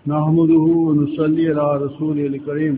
नहमदुहु व नुसल्ली अला रसूलिल करीम.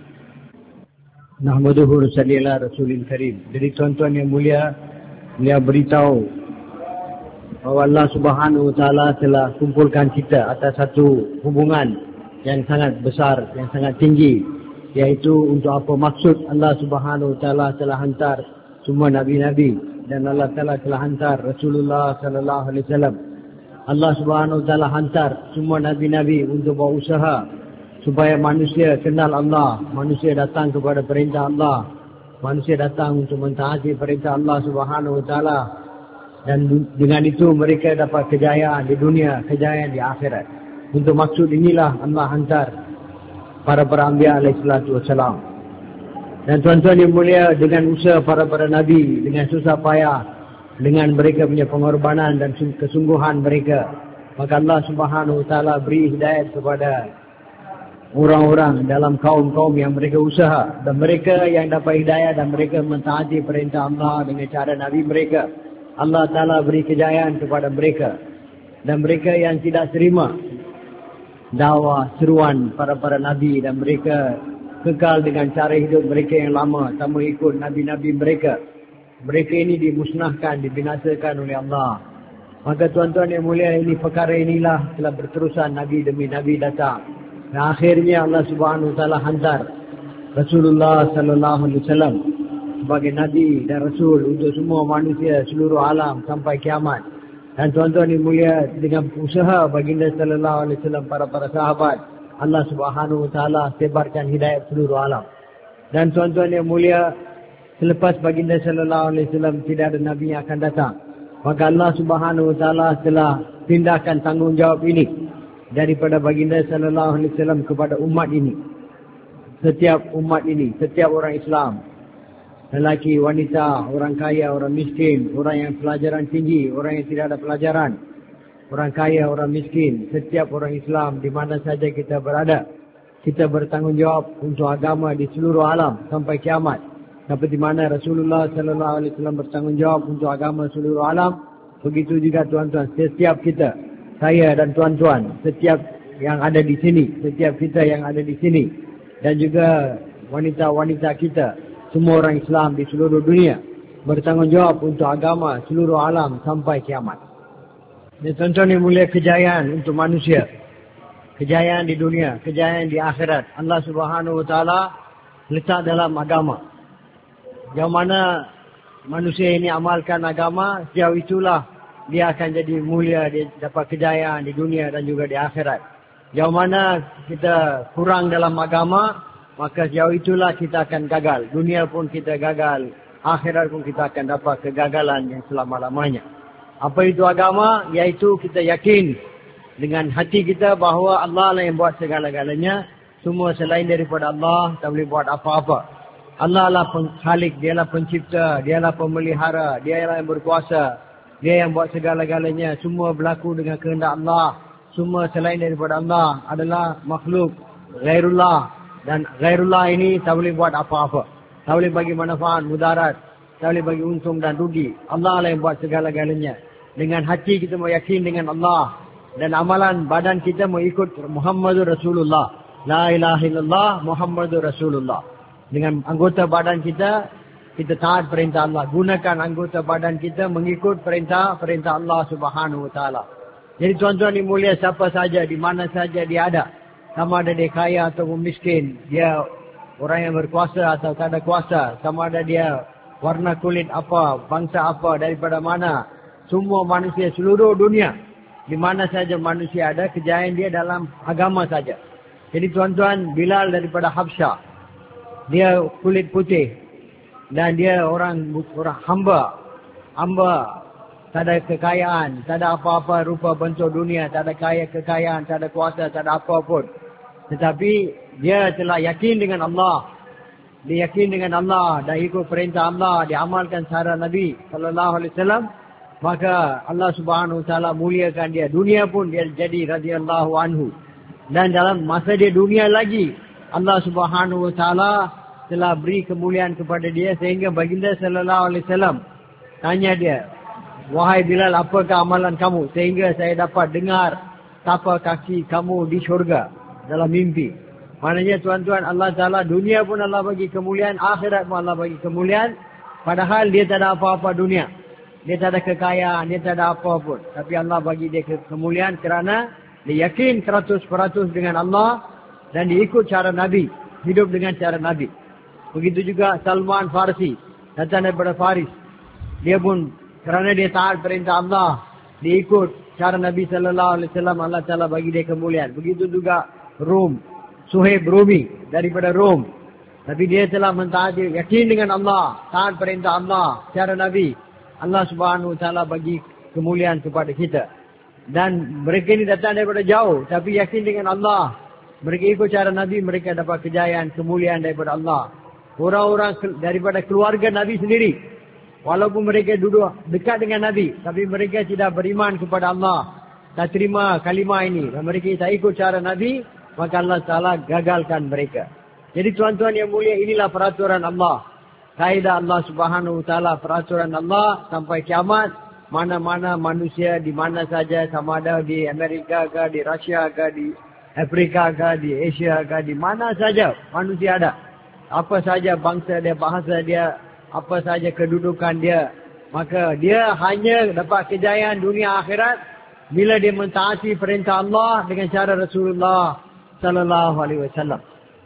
Nahmaduhu wa nusalli ala Rasulil Karim. Jadi tuan-tuan yang mulia, beliau beritahu bahawa Allah Subhanahu wa taala telah kumpulkan kita atas satu hubungan yang sangat besar, yang sangat tinggi, yaitu untuk apa maksud Allah Subhanahu wa taala telah hantar semua nabi-nabi dan Allah Taala telah hantar Rasulullah sallallahu alaihi wasallam. Allah Subhanahu wa taala hantar semua nabi-nabi untuk berusaha supaya manusia kenal Allah, manusia datang kepada perintah Allah, manusia datang untuk mentaati perintah Allah Subhanahu wa taala, dan dengan itu mereka dapat kejayaan di dunia, kejayaan di akhirat. Untuk maksud inilah Allah hantar para anbiya alaihi salatu wassalam. Dan tuan-tuan yang mulia, dengan usaha para nabi, dengan susah payah, dengan mereka punya pengorbanan dan kesungguhan mereka, maka Allah Subhanahu wa taala beri hidayat kepada orang-orang dalam kaum-kaum yang mereka usaha, dan mereka yang dapat hidayah dan mereka mentaati perintah Allah dengan cara nabi mereka, Allah Ta'ala beri kejayaan kepada mereka. Dan mereka yang tidak terima dakwah seruan para nabi dan mereka kekal dengan cara hidup mereka yang lama, tak mengikut nabi-nabi mereka, mereka ini dimusnahkan, dibinasakan oleh Allah. Maka tuan-tuan yang mulia, ini perkara inilah telah berterusan nabi demi nabi datang. Dan akhirnya Allah Subhanahu wa taala hantar Rasulullah sallallahu alaihi wasallam sebagai nabi dan rasul untuk semua manusia seluruh alam sampai kiamat. Dan tuan-tuan yang mulia, dengan usaha baginda sallallahu alaihi wasallam, para sahabat, Allah Subhanahu wa taala sebarkan hidayat seluruh alam. Dan tuan-tuan yang mulia, selepas baginda sallallahu alaihi wasallam tidak ada nabi yang akan datang. Maka Allah Subhanahu wa taala telah pindahkan tanggungjawab ini daripada baginda sallallahu alaihi wasallam kepada umat ini. Setiap umat ini, setiap orang Islam, lelaki, wanita, orang kaya, orang miskin, orang yang pelajaran tinggi, orang yang tidak ada pelajaran, orang kaya, orang miskin, setiap orang Islam di mana saja kita berada, kita bertanggungjawab untuk agama di seluruh alam sampai kiamat. Seperti mana Rasulullah sallallahu alaihi wasallam bertanggungjawab untuk agama seluruh alam, begitu juga tuan-tuan, setiap kita, saya dan tuan-tuan, setiap yang ada di sini, setiap kita yang ada di sini, dan juga wanita-wanita kita, semua orang Islam di seluruh dunia bertanggungjawab untuk agama seluruh alam sampai kiamat. Dan tuan-tuan yang mulia, kejayaan untuk manusia, kejayaan di dunia, kejayaan di akhirat, Allah Subhanahu wa taala letak dalam agama. Yang mana manusia ini amalkan agama, sejauh itulah dia akan jadi mulia, dia dapat kejayaan di dunia dan juga di akhirat. Yang mana kita kurang dalam agama, maka sejauh itulah kita akan gagal. Dunia pun kita gagal, akhirat pun kita akan dapat kegagalan yang selama-lamanya. Apa itu agama? Iaitu kita yakin dengan hati kita bahawa Allah lah yang buat segala-galanya. Semua selain daripada Allah tak boleh buat apa-apa. Allah lah Khalik, dialah pencipta, dialah pemelihara, dialah yang berkuasa, dia yang buat segala-galanya. Semua berlaku dengan kehendak Allah. Semua selain daripada Allah adalah makhluk ghairullah. Dan ghairullah ini tak boleh buat apa-apa, tak boleh bagi manfaat, mudarat, tak boleh bagi untung dan rugi. Allah lah yang buat segala-galanya. Dengan hati kita yakin dengan Allah, dan amalan badan kita mengikut Muhammadur Rasulullah, la ilaha illallah Muhammadur Rasulullah. Dengan anggota badan kita, kita taat perintah Allah. Gunakan anggota badan kita mengikut perintah Allah Subhanahu wa taala. Jadi tuan-tuan yang mulia, siapa saja, di mana saja dia ada, sama ada dia kaya ataupun miskin, dia orang yang berkuasa atau tak ada kuasa, sama ada dia warna kulit apa, bangsa apa, daripada mana, semua manusia seluruh dunia, di mana saja manusia ada, kejayaan dia dalam agama saja. Jadi tuan-tuan, Bilal daripada Habsyah, dia kulit putih dan dia orang hamba, tak ada kekayaan, tak ada apa-apa rupa bentuk dunia, tak ada kekayaan, tak ada kuasa, tak ada apa pun. Tetapi dia telah yakin dengan Allah. Dia yakin dengan Allah dan ikut perintah Allah, diamalkan cara Nabi sallallahu alaihi wasallam, maka Allah Subhanahu wa taala muliakan dia. Dunia pun dia jadi radhiyallahu anhu. Dan dalam masa dia dunia lagi, Allah Subhanahu wa taala telah beri kemuliaan kepada dia, sehingga baginda sallallahu alaihi wasallam tanya dia, "Wahai Bilal, apakah amalan kamu sehingga saya dapat dengar tapak kaki kamu di syurga dalam mimpi. Maknanya tuan-tuan, Allah Ta'ala dunia pun Allah bagi kemuliaan, akhirat pun Allah bagi kemuliaan. Padahal dia tak ada apa-apa dunia. Dia tak ada kekayaan, dia tak ada apa pun. Tapi Allah bagi dia kemuliaan kerana dia yakin 100% dengan Allah dan dia ikut cara Nabi. Hidup dengan cara Nabi. Begitu juga Salman Farsi, datang daripada Faris. Dia pun kerana dia taat perintah Allah, dia ikut cara Nabi sallallahu alaihi wasallam, Allah Taala bagi dia kemuliaan. Begitu juga Rom, Suhaib Rumi daripada Rom. Tapi dia telah mentaati, yakin dengan Allah, taat perintah Allah, cara Nabi. Allah Subhanahu wa taala bagi kemuliaan kepada kita. Dan mereka ini datang daripada jauh, tapi yakin dengan Allah. Mereka ikut cara Nabi, mereka dapat kejayaan, kemuliaan daripada Allah. Orang-orang daripada keluarga Nabi sendiri, walaupun mereka duduk dekat dengan Nabi, tapi mereka tidak beriman kepada Allah, tak terima kalimah ini, dan mereka tak ikut cara Nabi, maka Allah Ta'ala gagalkan mereka. Jadi tuan-tuan yang mulia, inilah peraturan Allah. Kaedah Allah Subhanahu wa taala, peraturan Allah sampai kiamat. Mana-mana manusia di mana saja, sama ada di Amerika ke, di Rusia ke, di Afrika ke, di Asia ke, di mana saja manusia ada. Apa saja bangsa dia, bahasa dia, apa saja kedudukan dia, maka dia hanya dapat kejayaan dunia akhirat bila dia mentaati perintah Allah dengan cara Rasulullah sallallahu alaihi wasallam.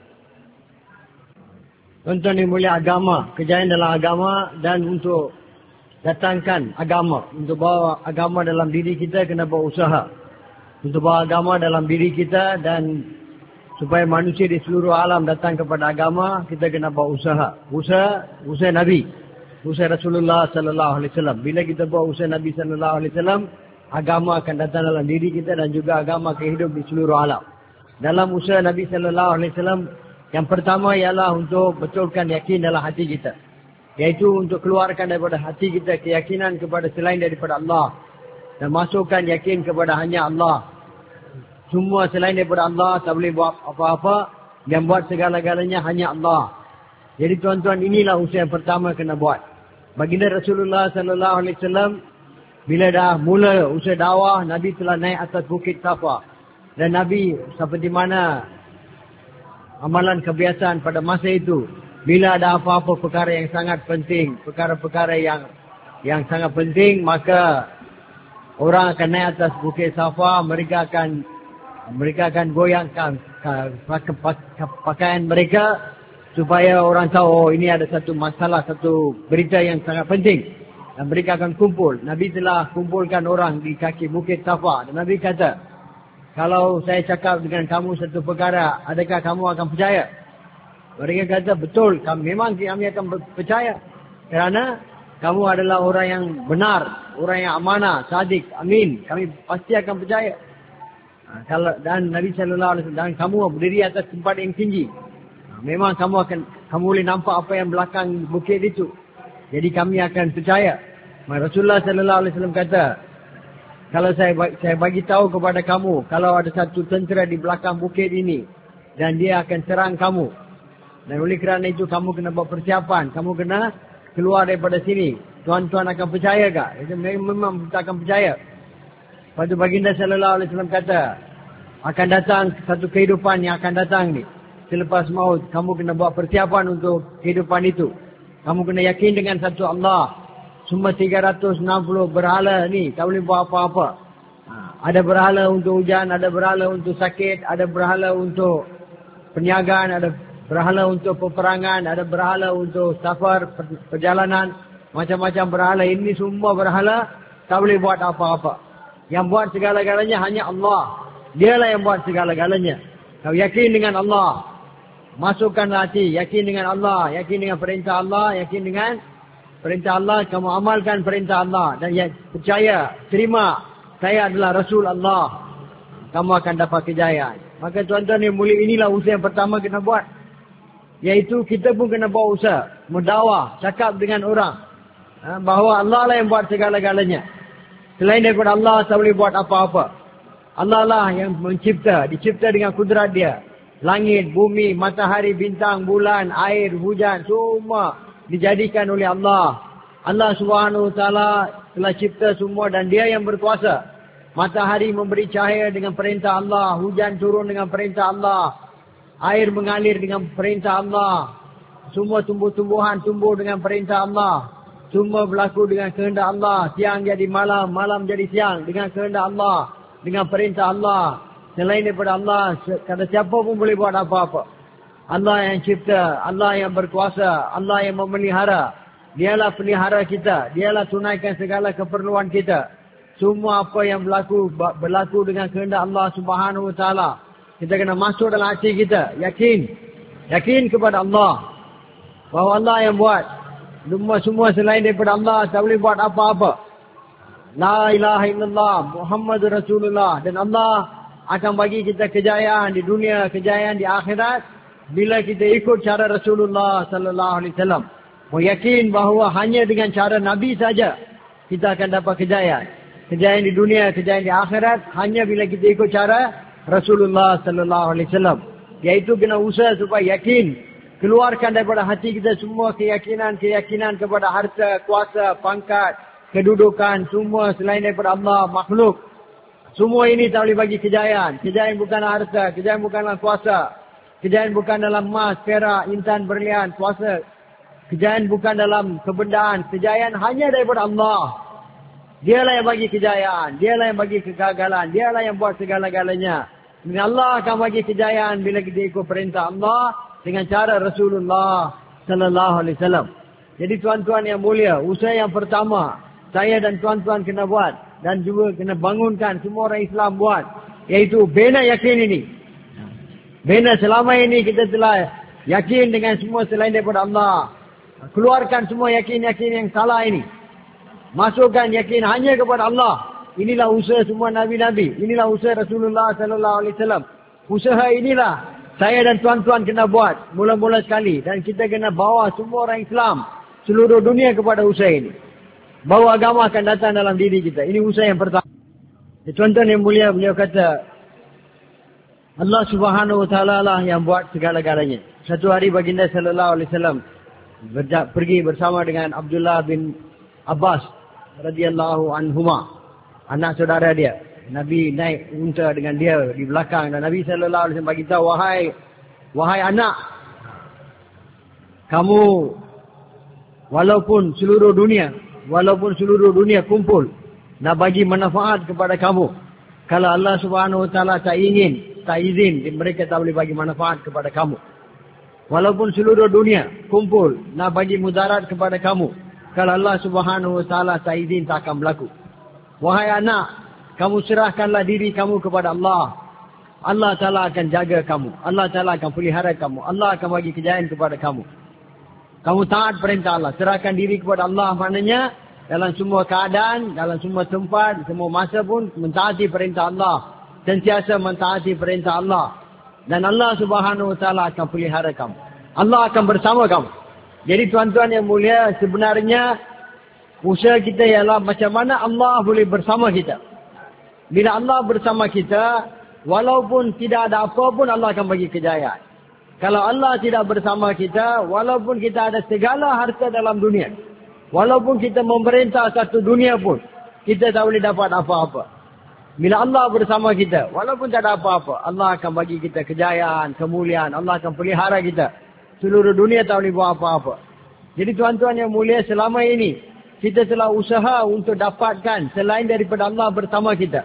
Tuan-tuan yang mulia, agama, kejayaan dalam agama dan untuk datangkan agama, untuk bawa agama dalam diri kita kena berusaha. Untuk bawa agama dalam diri kita dan supaya manusia di seluruh alam datang kepada agama, kita kena berusaha. Usaha Nabi, usaha Rasulullah sallallahu alaihi wasallam. Bila kita buat usaha Nabi sallallahu alaihi wasallam, agama akan datang dalam diri kita dan juga agama akan hidup di seluruh alam. Dalam usaha Nabi sallallahu alaihi wasallam, yang pertama ialah untuk betulkan yakin dalam hati kita. Iaitu untuk keluarkan daripada hati kita keyakinan kepada selain daripada Allah. Dan masukkan yakin kepada hanya Allah. Semua selain daripada Allah tak boleh buat apa-apa. Yang buat segala-galanya hanya Allah. Jadi tuan-tuan, inilah usaha yang pertama kena buat. Baginda Rasulullah sallallahu alaihi wasallam, bila dah mula usaha dakwah, Nabi telah naik atas Bukit Safa. Dan Nabi seperti mana amalan kebiasaan pada masa itu, bila ada apa-apa perkara yang sangat penting, perkara-perkara yang sangat penting, maka orang akan naik atas Bukit Safa, mereka akan goyangkan pakaian mereka supaya orang tahu, oh, ini ada satu masalah, satu berita yang sangat penting. Dan mereka akan kumpul. Nabi telah kumpulkan orang di kaki Bukit Safa. Dan Nabi kata, kalau saya cakap dengan kamu satu perkara, adakah kamu akan percaya? Mereka kata, betul, memang kami akan percaya. Kerana kamu adalah orang yang benar, orang yang amanah, sadiq, amin. Kami pasti akan percaya. Dan Nabi sallallahu alaihi wasallam, dan kamu berdiri atas tempat yang tinggi. Memang kamu boleh nampak apa yang belakang bukit itu. Jadi kami akan percaya. Rasulullah sallallahu alaihi wasallam kata, kalau saya bagi tahu kepada kamu, kalau ada satu tentera di belakang bukit ini dan dia akan serang kamu, dan oleh kerana itu kamu kena buat persiapan, kamu kena keluar daripada sini, tuan-tuan akan percaya tak? Memang kita akan percaya. Lepas tu baginda sallallahu alaihi wasallam kata, akan datang satu kehidupan yang akan datang ni. Selepas maut, kamu kena buat persiapan untuk kehidupan itu. Kamu kena yakin dengan satu Allah. Semua 360 berhala ni tak boleh buat apa-apa. Ada berhala untuk hujan, ada berhala untuk sakit, ada berhala untuk perniagaan, ada berhala untuk peperangan, ada berhala untuk safar, perjalanan, macam-macam berhala. Ini semua berhala tak boleh buat apa-apa. Yang buat segala-galanya hanya Allah. Dialah yang buat segala-galanya. Kau yakin dengan Allah, masukkan hati, yakin dengan Allah, yakin dengan perintah Allah, yakin dengan perintah Allah, kamu amalkan perintah Allah dan percaya, terima, saya adalah Rasul Allah, kamu akan dapat kejayaan. Maka tuan-tuan yang mulia, inilah usaha yang pertama kena buat. Iaitu kita pun kena buat usaha, mendakwah, cakap dengan orang bahawa Allah lah yang buat segala-galanya. Selain daripada Allah, tak boleh buat apa-apa. Allah lah yang mencipta, dicipta dengan kudrat dia. Langit, bumi, matahari, bintang, bulan, air, hujan, semua dijadikan oleh Allah. Allah Subhanahu wa taala telah cipta semua dan dia yang berkuasa. Matahari memberi cahaya dengan perintah Allah. Hujan turun dengan perintah Allah. Air mengalir dengan perintah Allah. Semua tumbuh-tumbuhan tumbuh dengan perintah Allah. Semua berlaku dengan kehendak Allah. Siang jadi malam, malam jadi siang dengan kehendak Allah. Dengan perintah Allah. Selain daripada Allah, kata siapa pun boleh buat apa-apa. Allah yang cipta, Allah yang berkuasa, Allah yang memelihara. Dialah pelihara kita. Dialah tunaikan segala keperluan kita. Semua apa yang berlaku dengan kehendak Allah Subhanahu Wa Taala. Kita kena masuk dalam hati kita. Yakin kepada Allah. Bahawa Allah yang buat. Semua selain daripada Allah tak boleh buat apa-apa. La ilaha illallah Muhammadur Rasulullah. Dan Allah akan bagi kita kejayaan di dunia, kejayaan di akhirat. Bila kita ikut cara Rasulullah sallallahu alaihi wasallam. Yakin bahawa hanya dengan cara Nabi saja kita akan dapat kejayaan. Kejayaan di dunia, kejayaan di akhirat hanya bila kita ikut cara Rasulullah sallallahu alaihi wasallam. Iaitu kena usaha supaya yakin, keluarkan daripada hati kita semua keyakinan kepada harta, kuasa, pangkat, kedudukan, semua selain daripada Allah, makhluk. Semua ini tak boleh bagi kejayaan. Kejayaan bukanlah harta, kejayaan bukanlah kuasa. Kejayaan bukan dalam emas, perak, intan, berlian, kuasa. Kejayaan bukan dalam kebendaan. Kejayaan hanya daripada Allah. Dialah yang bagi kejayaan. Dialah yang bagi kegagalan. Dialah yang buat segala-galanya. Dan Allah akan bagi kejayaan bila kita ikut perintah Allah dengan cara Rasulullah sallallahu alaihi wasallam. Jadi tuan-tuan yang mulia, usaha yang pertama saya dan tuan-tuan kena buat dan juga kena bangunkan semua orang Islam buat, iaitu bina yakin ini. Bina selama ini kita telah yakin dengan semua selain daripada Allah. Keluarkan semua yakin-yakin yang salah ini. Masukkan yakin hanya kepada Allah. Inilah usaha semua Nabi-Nabi. Inilah usaha Rasulullah sallallahu alaihi wasallam. Usaha inilah saya dan tuan-tuan kena buat mula-mula sekali. Dan kita kena bawa semua orang Islam seluruh dunia kepada usaha ini. Bahawa agama akan datang dalam diri kita. Ini usaha yang pertama. Tuan-tuan yang mulia, beliau kata Allah Subhanahu Wa Taala lah yang buat segala-galanya. Satu hari baginda sallallahu alaihi wasallam pergi bersama dengan Abdullah bin Abbas radhiyallahu anhuma, anak saudara dia. Nabi naik unta dengan dia di belakang dan Nabi sallallahu alaihi wasallam bagi tahu, wahai anak, kamu walaupun seluruh dunia kumpul nak bagi manfaat kepada kamu, kalau Allah Subhanahu Wa Taala tak izin, mereka tak boleh bagi manfaat kepada kamu. Walaupun seluruh dunia kumpul nak bagi mudarat kepada kamu, kalau Allah Subhanahu Wa Taala tak izin, tak akan berlaku. Wahai anak, kamu serahkanlah diri kamu kepada Allah. Allah Ta'ala akan jaga kamu. Allah Ta'ala akan pelihara kamu. Allah akan bagi kejayaan kepada kamu. Kamu taat perintah Allah. Serahkan diri kepada Allah, maknanya dalam semua keadaan, dalam semua tempat, semua masa pun mentaati perintah Allah. Sentiasa mentaati perintah Allah. Dan Allah Subhanahu Wa Taala akan pelihara kamu. Allah akan bersama kamu. Jadi tuan-tuan yang mulia, sebenarnya usaha kita ialah macam mana Allah boleh bersama kita. Bila Allah bersama kita, walaupun tidak ada apa pun Allah akan bagi kejayaan. Kalau Allah tidak bersama kita, walaupun kita ada segala harta dalam dunia, walaupun kita memerintah satu dunia pun, kita tak boleh dapat apa-apa. Bila Allah bersama kita, walaupun tak ada apa-apa, Allah akan bagi kita kejayaan, kemuliaan. Allah akan pelihara kita. Seluruh dunia tak boleh buat apa-apa. Jadi tuan-tuan yang mulia, selama ini kita telah usaha untuk dapatkan selain daripada Allah bersama kita.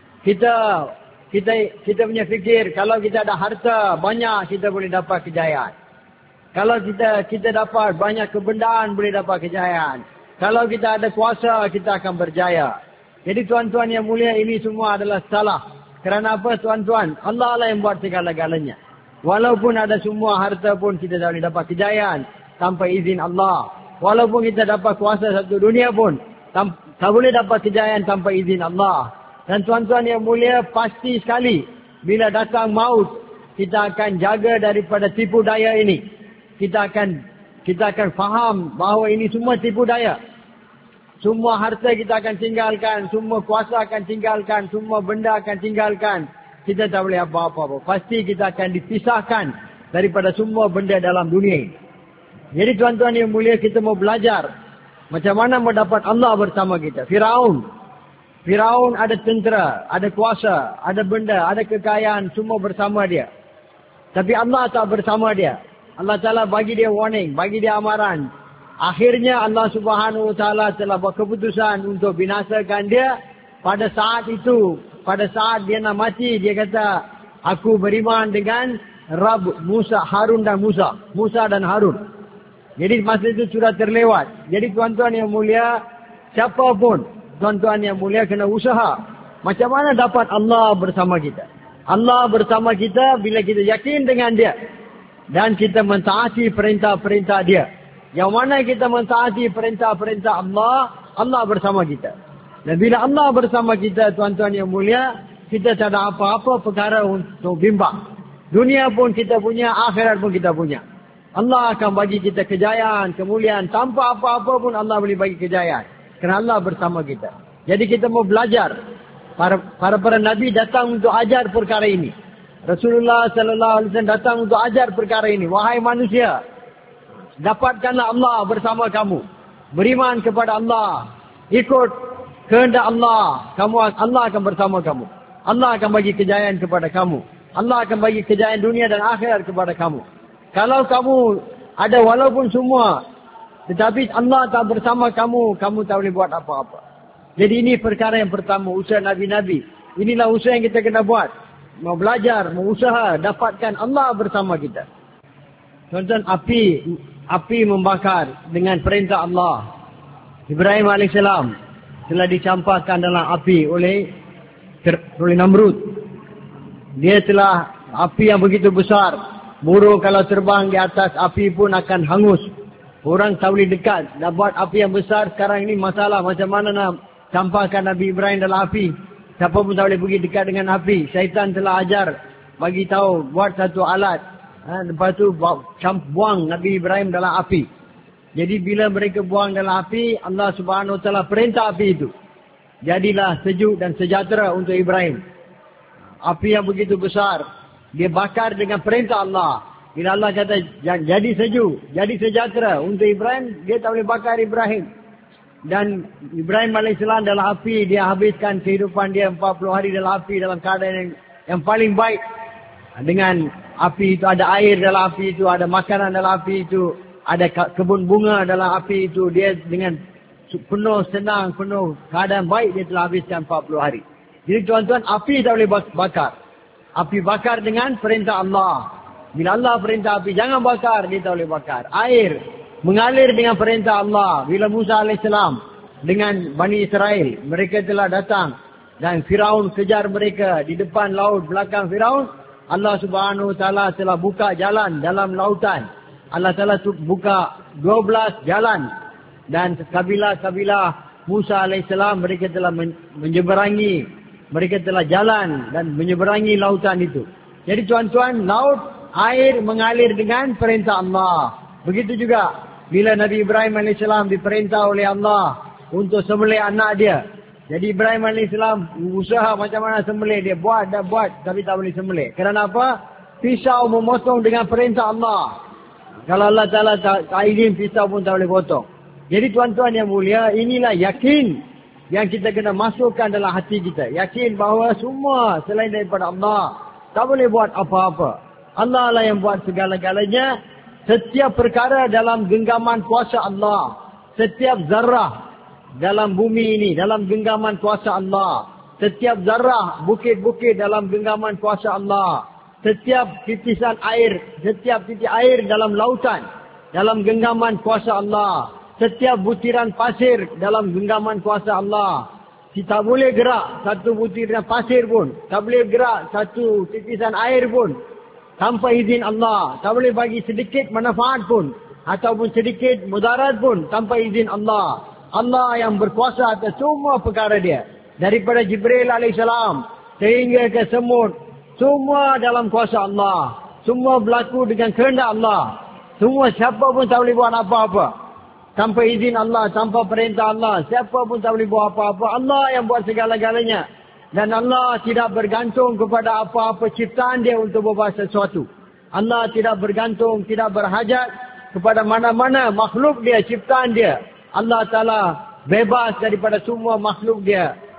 Kita punya fikir, kalau kita ada harta banyak, kita boleh dapat kejayaan. Kalau kita dapat banyak kebendaan, boleh dapat kejayaan. Kalau kita ada kuasa, kita akan berjaya. Jadi tuan-tuan yang mulia, ini semua adalah salah. Kerana apa tuan-tuan? Allah lah yang buat segala-galanya. Walaupun ada semua harta pun, kita tak boleh dapat kejayaan tanpa izin Allah. Walaupun kita dapat kuasa satu dunia pun, tak boleh dapat kejayaan tanpa izin Allah. Dan tuan-tuan yang mulia, pasti sekali bila datang maut, kita akan jaga daripada tipu daya ini. Kita akan faham bahawa ini semua tipu daya. Semua harta kita akan tinggalkan, semua kuasa akan tinggalkan, semua benda akan tinggalkan. Kita tak boleh apa-apa. Pasti kita akan dipisahkan daripada semua benda dalam dunia ini. Jadi tuan-tuan yang mulia, kita mau belajar macam mana mendapat Allah bersama kita. Firaun ada tentera, ada kuasa, ada benda, ada kekayaan, semua bersama dia. Tapi Allah tak bersama dia. Allah Ta'ala bagi dia warning, bagi dia amaran. Akhirnya Allah Subhanahu Wa Ta'ala telah berkeputusan untuk binasakan dia. Pada saat itu, pada saat dia nak mati, dia kata, aku beriman dengan Rabb Musa, Harun dan Musa. Musa dan Harun. Jadi masa itu sudah terlewat. Jadi tuan-tuan yang mulia, siapapun tuan-tuan yang mulia kena usaha. Macam mana dapat Allah bersama kita? Allah bersama kita bila kita yakin dengan dia. Dan kita mentaati perintah-perintah dia. Yang mana kita mentaati perintah-perintah Allah, Allah bersama kita. Dan bila Allah bersama kita, tuan-tuan yang mulia, kita tak ada apa-apa perkara untuk bimbang. Dunia pun kita punya, akhirat pun kita punya. Allah akan bagi kita kejayaan, kemuliaan. Tanpa apa-apa pun Allah boleh bagi kejayaan. Kerana Allah bersama kita. Jadi kita mau belajar. Para Nabi datang untuk ajar perkara ini. Rasulullah sallallahu alaihi wasallam datang untuk ajar perkara ini. Wahai manusia, dapatkanlah Allah bersama kamu. Beriman kepada Allah. Ikut kehendak Allah. Allah akan bersama kamu. Allah akan bagi kejayaan kepada kamu. Allah akan bagi kejayaan dunia dan akhirat kepada kamu. Kalau kamu ada walaupun semua, tetapi Allah tak bersama kamu, kamu tak boleh buat apa-apa. Jadi ini perkara yang pertama, usaha Nabi-Nabi. Inilah usaha yang kita kena buat. Mau belajar, mau usaha, dapatkan Allah bersama kita. Tuan-tuan, api membakar dengan perintah Allah. Ibrahim AS telah dicampakkan dalam api oleh Namrud. Dia telah api yang begitu besar. Burung kalau terbang di atas api pun akan hangus. Orang tak boleh dekat. Dah buat api yang besar. Sekarang ini masalah macam mana nak campakkan Nabi Ibrahim dalam api. Siapa pun tak boleh pergi dekat dengan api. Syaitan telah ajar. Bagi tahu buat satu alat. Lepas tu buang Nabi Ibrahim dalam api. Jadi bila mereka buang dalam api, Allah Subhanahu Wa Taala perintah api itu. Jadilah sejuk dan sejahtera untuk Ibrahim. Api yang begitu besar. Dia bakar dengan perintah Allah. Bila Allah kata jadi sejuk, jadi sejahtera untuk Ibrahim, dia tak boleh bakar Ibrahim. Dan Ibrahim AS dalam api, dia habiskan kehidupan dia 40 hari dalam api dalam keadaan yang paling baik. Dengan api itu ada air dalam api itu, ada makanan dalam api itu, ada kebun bunga dalam api itu. Dia dengan penuh senang, penuh keadaan baik dia telah habiskan 40 hari. Jadi tuan-tuan, api tak boleh bakar. Api bakar dengan perintah Allah. Bila Allah perintah api, jangan bakar, dia tak boleh bakar. Air mengalir dengan perintah Allah. Bila Musa AS dengan Bani Israel, mereka telah datang. Dan Firaun kejar mereka di depan laut, belakang Firaun. Allah Subhanahu Wa Taala telah buka jalan dalam lautan. Allah Ta'ala buka 12 jalan. Dan kabilah-kabilah Musa AS mereka telah menyeberangi. Mereka telah jalan dan menyeberangi lautan itu. Jadi tuan-tuan, laut, air mengalir dengan perintah Allah. Begitu juga bila Nabi Ibrahim AS diperintah oleh Allah untuk sembelih anak dia. Jadi Ibrahim AS usaha macam mana sembelih dia. Buat tapi tak boleh sembelih. Kerana apa? Pisau memotong dengan perintah Allah. Kalau Allah Ta'ala tak izin, pisau pun tak boleh potong. Jadi tuan-tuan yang mulia, inilah yakin yang kita kena masukkan dalam hati kita. Yakin bahawa semua selain daripada Allah tak boleh buat apa-apa. Allah lah yang buat segala-galanya. Setiap perkara dalam genggaman kuasa Allah. Setiap zarah dalam bumi ini dalam genggaman kuasa Allah. Setiap zarah, bukit-bukit dalam genggaman kuasa Allah. Setiap titisan air, setiap titik air dalam lautan dalam genggaman kuasa Allah. Setiap butiran pasir dalam genggaman kuasa Allah. Kita boleh gerak satu butiran pasir pun. Tak boleh gerak satu titisan air pun. Tanpa izin Allah. Tak boleh bagi sedikit manfaat pun. Ataupun sedikit mudarat pun. Tanpa izin Allah. Allah yang berkuasa atas semua perkara dia. Daripada Jibril AS. Sehingga ke semut. Semua dalam kuasa Allah. Semua berlaku dengan kehendak Allah. Semua siapa pun tak boleh buat apa-apa. Tanpa izin Allah, tanpa perintah Allah. Siapa pun tak boleh buat apa-apa. Allah yang buat segala-galanya. Dan Allah tidak bergantung kepada apa-apa ciptaan dia untuk berbuat sesuatu. Allah tidak bergantung, tidak berhajat kepada mana-mana makhluk dia, ciptaan dia. Allah Ta'ala bebas daripada semua makhluk dia.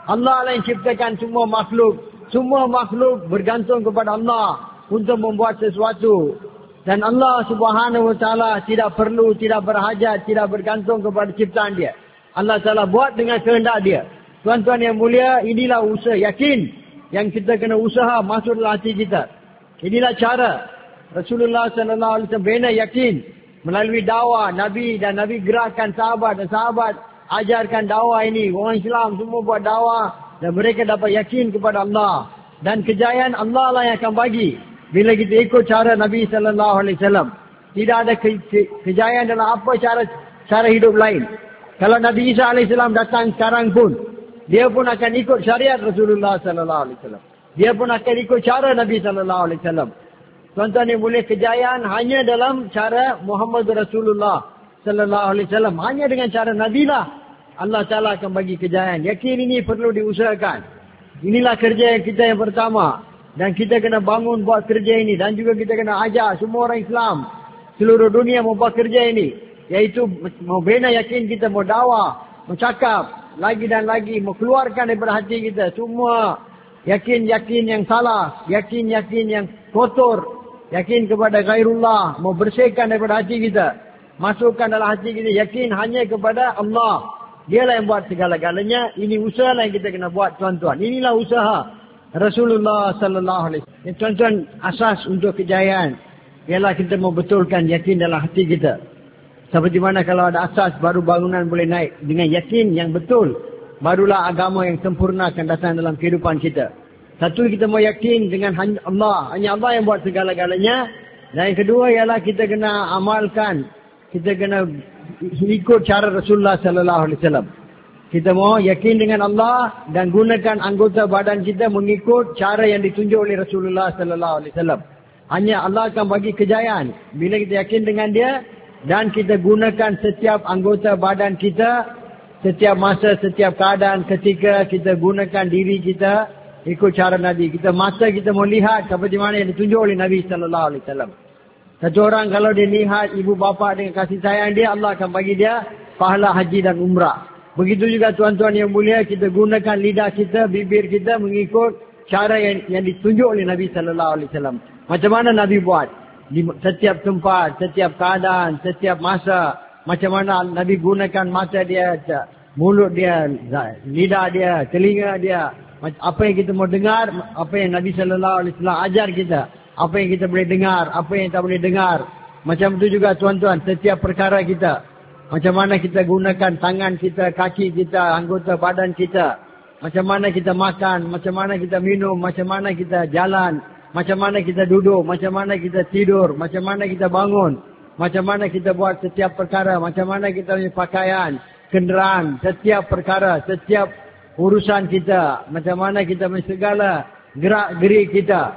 Allah lah yang ciptakan semua makhluk. Semua makhluk bergantung kepada Allah untuk membuat sesuatu. Dan Allah Subhanahu Wa Taala tidak perlu, tidak berhajat, tidak bergantung kepada ciptaan dia. Allah Taala buat dengan kehendak dia. Tuan-tuan yang mulia, inilah usaha yakin yang kita kena usaha masuk dalam hati kita. Inilah cara Rasulullah sallallahu alaihi wasallam bina yakin melalui dakwah Nabi, dan Nabi gerakkan sahabat, dan sahabat ajarkan dakwah ini. Orang Islam semua buat dakwah dan mereka dapat yakin kepada Allah. Dan kejayaan Allah lah yang akan bagi bila kita ikut cara Nabi sallallahu alaihi wasallam. Tidak ada kejayaan dalam apa cara hidup lain. Kalau Nabi Isa alaihi salam datang sekarang pun, dia pun akan ikut syariat Rasulullah sallallahu alaihi wasallam. Dia pun akan ikut cara Nabi sallallahu alaihi wasallam. Tuan-tuan yang mulia, kejayaan hanya dalam cara Muhammad Rasulullah sallallahu alaihi wasallam. Hanya dengan cara Nabi lah Allah Taala akan bagi kejayaan. Yakin ini perlu diusahakan. Inilah kerja kita yang pertama. Dan kita kena bangun buat kerja ini. Dan juga kita kena ajar semua orang Islam seluruh dunia membuat kerja ini. Iaitu mau bina yakin kita, mau dakwah, mau cakap lagi dan lagi, mau keluarkan daripada hati kita semua yakin-yakin yang salah, yakin-yakin yang kotor, yakin kepada ghairullah, mau bersihkan daripada hati kita, masukkan dalam hati kita yakin hanya kepada Allah. Dialah yang buat segala-galanya. Ini usaha lah yang kita kena buat, tuan-tuan. Inilah usaha Rasulullah sallallahu alaihi wasallam. Tuan-tuan, asas untuk kejayaan ialah kita membetulkan yakin dalam hati kita. Seperti mana kalau ada asas, baru bangunan boleh naik. Dengan yakin yang betul, barulah agama yang sempurna akan datang dalam kehidupan kita. Satu, kita mau yakin dengan Allah. Hanya Allah yang buat segala-galanya. Dan yang kedua ialah kita kena amalkan. Kita kena ikut cara Rasulullah sallallahu alaihi wasallam. Kita mau yakin dengan Allah dan gunakan anggota badan kita mengikut cara yang ditunjuk oleh Rasulullah sallallahu alaihi wasallam. Hanya Allah akan bagi kejayaan bila kita yakin dengan dia dan kita gunakan setiap anggota badan kita, setiap masa, setiap keadaan, ketika kita gunakan diri kita ikut cara Nabi. Kita mata kita mau lihat seperti mana yang ditunjuk oleh Nabi sallallahu alaihi wasallam. Satu orang kalau dia lihat ibu bapa dengan kasih sayang dia, Allah akan bagi dia pahala haji dan umrah. Begitu juga tuan-tuan yang mulia, kita gunakan lidah kita, bibir kita mengikut cara yang ditunjuk oleh Nabi sallallahu alaihi wasallam. Macam mana Nabi buat? Di setiap tempat, setiap keadaan, setiap masa. Macam mana Nabi gunakan mata dia, mulut dia, lidah dia, telinga dia. Apa yang kita mau dengar, apa yang Nabi sallallahu alaihi wasallam ajar kita. Apa yang kita boleh dengar, apa yang tak boleh dengar. Macam itu juga tuan-tuan, setiap perkara kita. Macam mana kita gunakan tangan kita, kaki kita, anggota badan kita. Macam mana kita makan, macam mana kita minum, macam mana kita jalan. Macam mana kita duduk, macam mana kita tidur, macam mana kita bangun. Macam mana kita buat setiap perkara, macam mana kita punya pakaian, kenderaan, setiap perkara, setiap urusan kita. Macam mana kita punya segala gerak-gerik kita.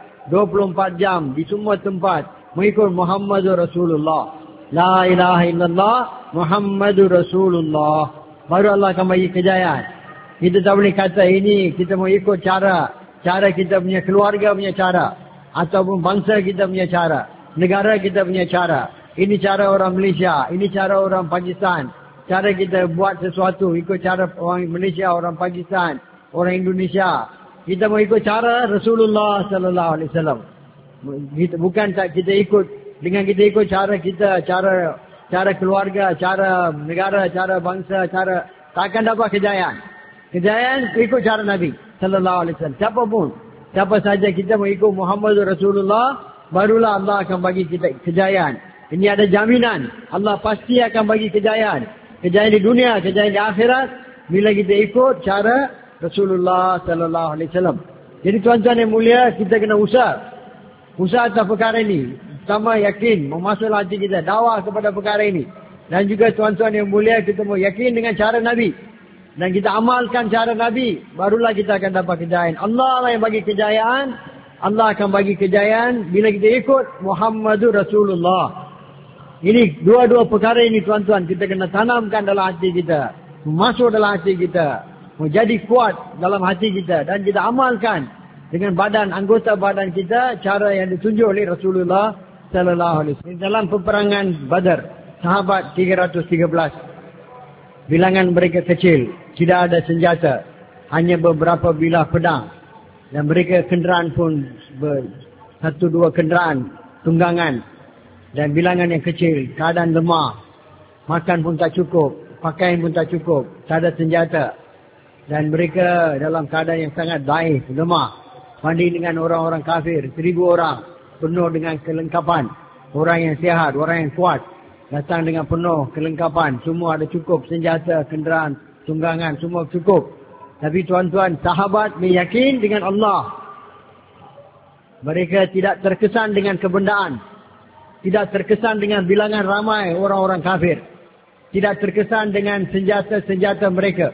24 jam di semua tempat mengikut Muhammadur Rasulullah. La ilaha illallah Muhammadur Rasulullah. Baru Allah akan bagi kejayaan. Kita tak boleh kata ini kita mau ikut cara kita punya keluarga punya cara, ataupun bangsa kita punya cara, negara kita punya cara. Ini cara orang Malaysia, ini cara orang Pakistan. Cara kita buat sesuatu ikut cara orang Malaysia, orang Pakistan, orang Indonesia. Kita mau ikut cara Rasulullah sallallahu alaihi wasallam. Bukan kita ikut dengan kita ikut cara kita, cara keluarga, cara negara, cara bangsa, cara tak akan dapat kejayaan. Kejayaan ikut cara Nabi sallallahu alaihi wasallam. Siapa saja kita mau ikut Muhammad Rasulullah, barulah Allah akan bagi kita kejayaan. Ini ada jaminan. Allah pasti akan bagi kejayaan. Kejayaan di dunia, kejayaan di akhirat bila kita ikut cara Rasulullah sallallahu alaihi wasallam. Jadi tuan-tuan yang mulia, kita kena usaha atas perkara ini. Pertama, yakin, memasuk hati kita, dakwah kepada perkara ini. Dan juga tuan-tuan yang mulia, kita mau yakin dengan cara Nabi. Dan kita amalkan cara Nabi, barulah kita akan dapat kejayaan. Allah lah yang bagi kejayaan. Allah akan bagi kejayaan bila kita ikut Muhammadur Rasulullah. Ini dua-dua perkara ini tuan-tuan, kita kena tanamkan dalam hati kita. Masuk dalam hati kita. Menjadi kuat dalam hati kita. Dan kita amalkan dengan anggota badan kita, cara yang ditunjuk oleh Rasulullah sallallahu alaihi wasallam. Dalam peperangan Badar, sahabat 313. Bilangan mereka kecil, tidak ada senjata. hanya beberapa bilah pedang. Dan mereka kenderaan pun satu dua kenderaan, tunggangan. Dan bilangan yang kecil, keadaan lemah. Makan pun tak cukup, pakaian pun tak cukup, tak ada senjata. Dan mereka dalam keadaan yang sangat daif, lemah. Banding dengan orang-orang kafir, 1,000 orang. Penuh dengan kelengkapan. Orang yang sihat, orang yang kuat. Datang dengan penuh kelengkapan. Semua ada cukup, senjata, kenderaan, tunggangan, semua cukup. Tapi tuan-tuan, sahabat meyakin dengan Allah. Mereka tidak terkesan dengan kebendaan. Tidak terkesan dengan bilangan ramai orang-orang kafir. Tidak terkesan dengan senjata-senjata mereka.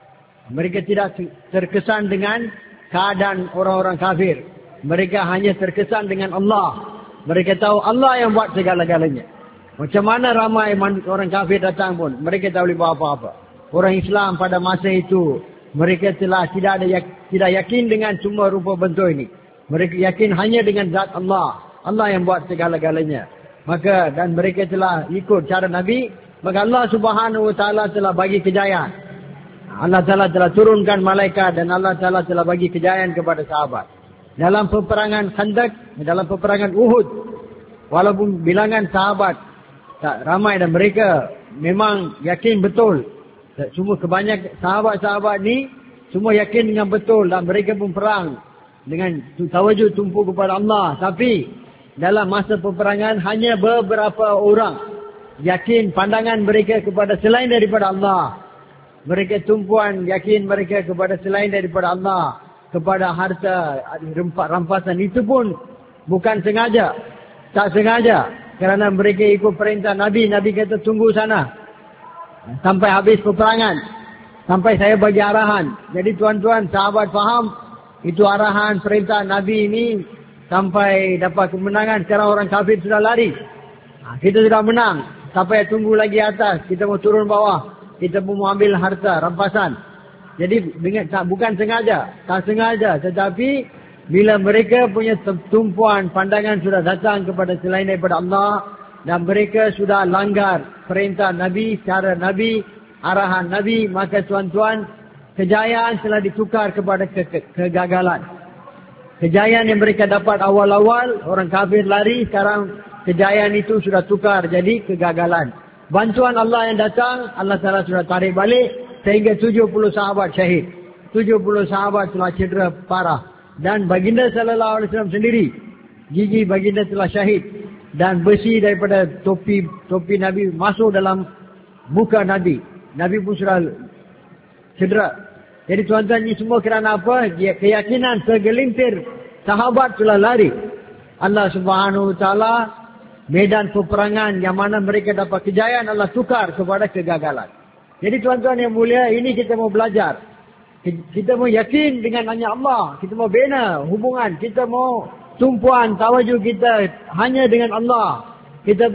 Mereka tidak terkesan dengan keadaan orang-orang kafir. Mereka hanya terkesan dengan Allah. Mereka tahu Allah yang buat segala-galanya. Macam mana ramai orang kafir datang pun, mereka tak boleh buat apa-apa. Orang Islam pada masa itu, mereka telah tidak yakin dengan semua rupa bentuk ini. Mereka yakin hanya dengan zat Allah. Allah yang buat segala-galanya. Maka dan mereka telah ikut cara Nabi, maka Allah Subhanahu wa taala telah bagi kejayaan. Allah Taala telah turunkan malaikat dan Allah Taala telah bagi kejayaan kepada sahabat. Dalam peperangan Khandaq, dalam peperangan Uhud, walaupun bilangan sahabat tak ramai dan mereka memang yakin betul. Semua kebanyakan sahabat-sahabat ni semua yakin dengan betul dan mereka pun perang dengan tawajud tumpu kepada Allah. Tapi dalam masa peperangan hanya beberapa orang yakin pandangan mereka kepada selain daripada Allah. Mereka tumpuan yakin mereka kepada selain daripada Allah, kepada harta rampasan. Itu pun bukan sengaja, tak sengaja, kerana mereka ikut perintah Nabi. Nabi kata tunggu sana sampai habis peperangan, sampai saya bagi arahan. Jadi tuan-tuan, sahabat faham itu arahan perintah Nabi ini sampai dapat kemenangan. Sekarang orang kafir sudah lari, kita sudah menang. Sampai tunggu lagi atas, kita mau turun bawah, kita pun mau ambil harta rampasan. Jadi bukan sengaja, tak sengaja. Tetapi bila mereka punya tumpuan pandangan sudah datang kepada selain daripada Allah, dan mereka sudah langgar perintah Nabi, cara Nabi, arahan Nabi, maka tuan-tuan, kejayaan telah ditukar kepada kegagalan. Kejayaan yang mereka dapat awal-awal, orang kafir lari, sekarang kejayaan itu sudah tukar jadi kegagalan. Bantuan Allah yang datang, Allah Ta'ala sudah tarik balik, sehingga 70 sahabat syahid. 70 sahabat telah cedera parah. Dan baginda sallallahu alaihi wasallam sendiri, gigi baginda telah syahid. Dan besi daripada topi Nabi masuk dalam muka Nabi. Nabi pun sudah cedera. Jadi tuan-tuan, ini semua kerana apa? Keyakinan segelintir sahabat telah lari. Allah Subhanahu wa taala medan peperangan yang mana mereka dapat kejayaan, Allah tukar kepada kegagalan. Jadi tuan-tuan yang mulia, ini kita mau belajar. Kita mau yakin dengan hanya Allah. Kita mau bina hubungan. Kita mau tumpuan tawajuh kita hanya dengan Allah. Kita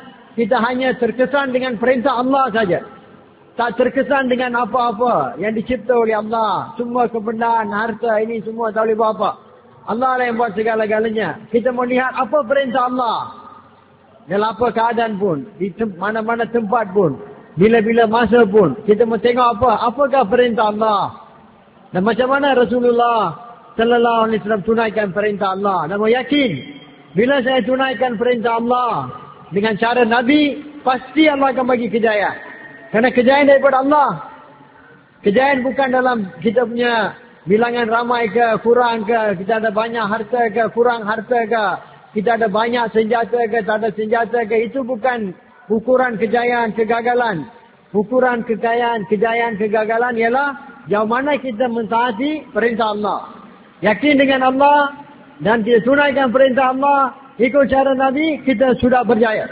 hanya terkesan dengan perintah Allah saja. Tak terkesan dengan apa-apa yang dicipta oleh Allah. Semua kebendaan, harta ini semua tak boleh buat apa. Allah lah yang buat segala-galanya. Kita mau lihat apa perintah Allah. Dalam apa keadaan pun, di mana-mana tempat pun, bila-bila masa pun, kita mau tengok apakah perintah Allah. Dan macam mana Rasulullah sallallahu alaihi wasallam tunaikan perintah Allah. Dan mau yakin, bila saya tunaikan perintah Allah dengan cara Nabi, pasti Allah akan bagi kejayaan. Kerana kejayaan daripada Allah. Kejayaan bukan dalam kita punya bilangan ramai ke, kurang ke, kita ada banyak harta ke, kurang harta ke, kita ada banyak senjata ke, tak ada senjata ke. Itu bukan ukuran kejayaan, kegagalan. Ukuran kejayaan, kegagalan ialah jauh mana kita mentaati perintah Allah. Yakin dengan Allah dan kita tunaikan perintah Allah, ikut cara Nabi, kita sudah berjaya.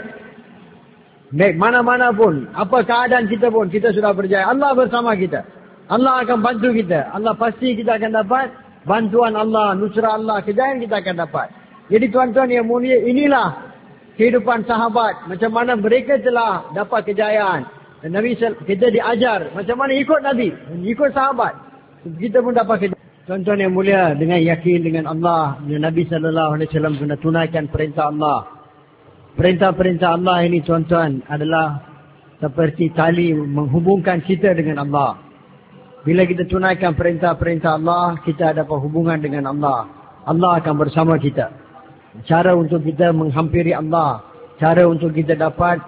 Baik mana-mana pun, apa keadaan kita pun, kita sudah berjaya. Allah bersama kita. Allah akan bantu kita. Allah pasti kita akan dapat bantuan Allah, nusrah Allah, kejayaan kita akan dapat. Jadi tuan-tuan yang mulia, inilah kehidupan sahabat. Macam mana mereka telah dapat kejayaan. Dan Nabi kita diajar macam mana ikut Nabi, ikut sahabat. Kita pun dapat kejayaan. Tuan-tuan yang mulia, dengan yakin dengan Allah, dengan Nabi sallallahu alaihi wasallam kena tunaikan perintah Allah. Perintah-perintah Allah ini tuan-tuan adalah seperti tali menghubungkan kita dengan Allah. Bila kita tunaikan perintah-perintah Allah, kita dapat hubungan dengan Allah. Allah akan bersama kita. Cara untuk kita menghampiri Allah, cara untuk kita dapat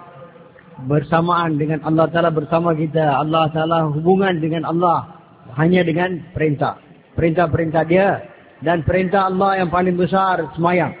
bersamaan dengan Allah Ta'ala bersama kita. Allah Ta'ala hubungan dengan Allah hanya dengan perintah. Perintah-perintah dia. Dan perintah Allah yang paling besar, semayang.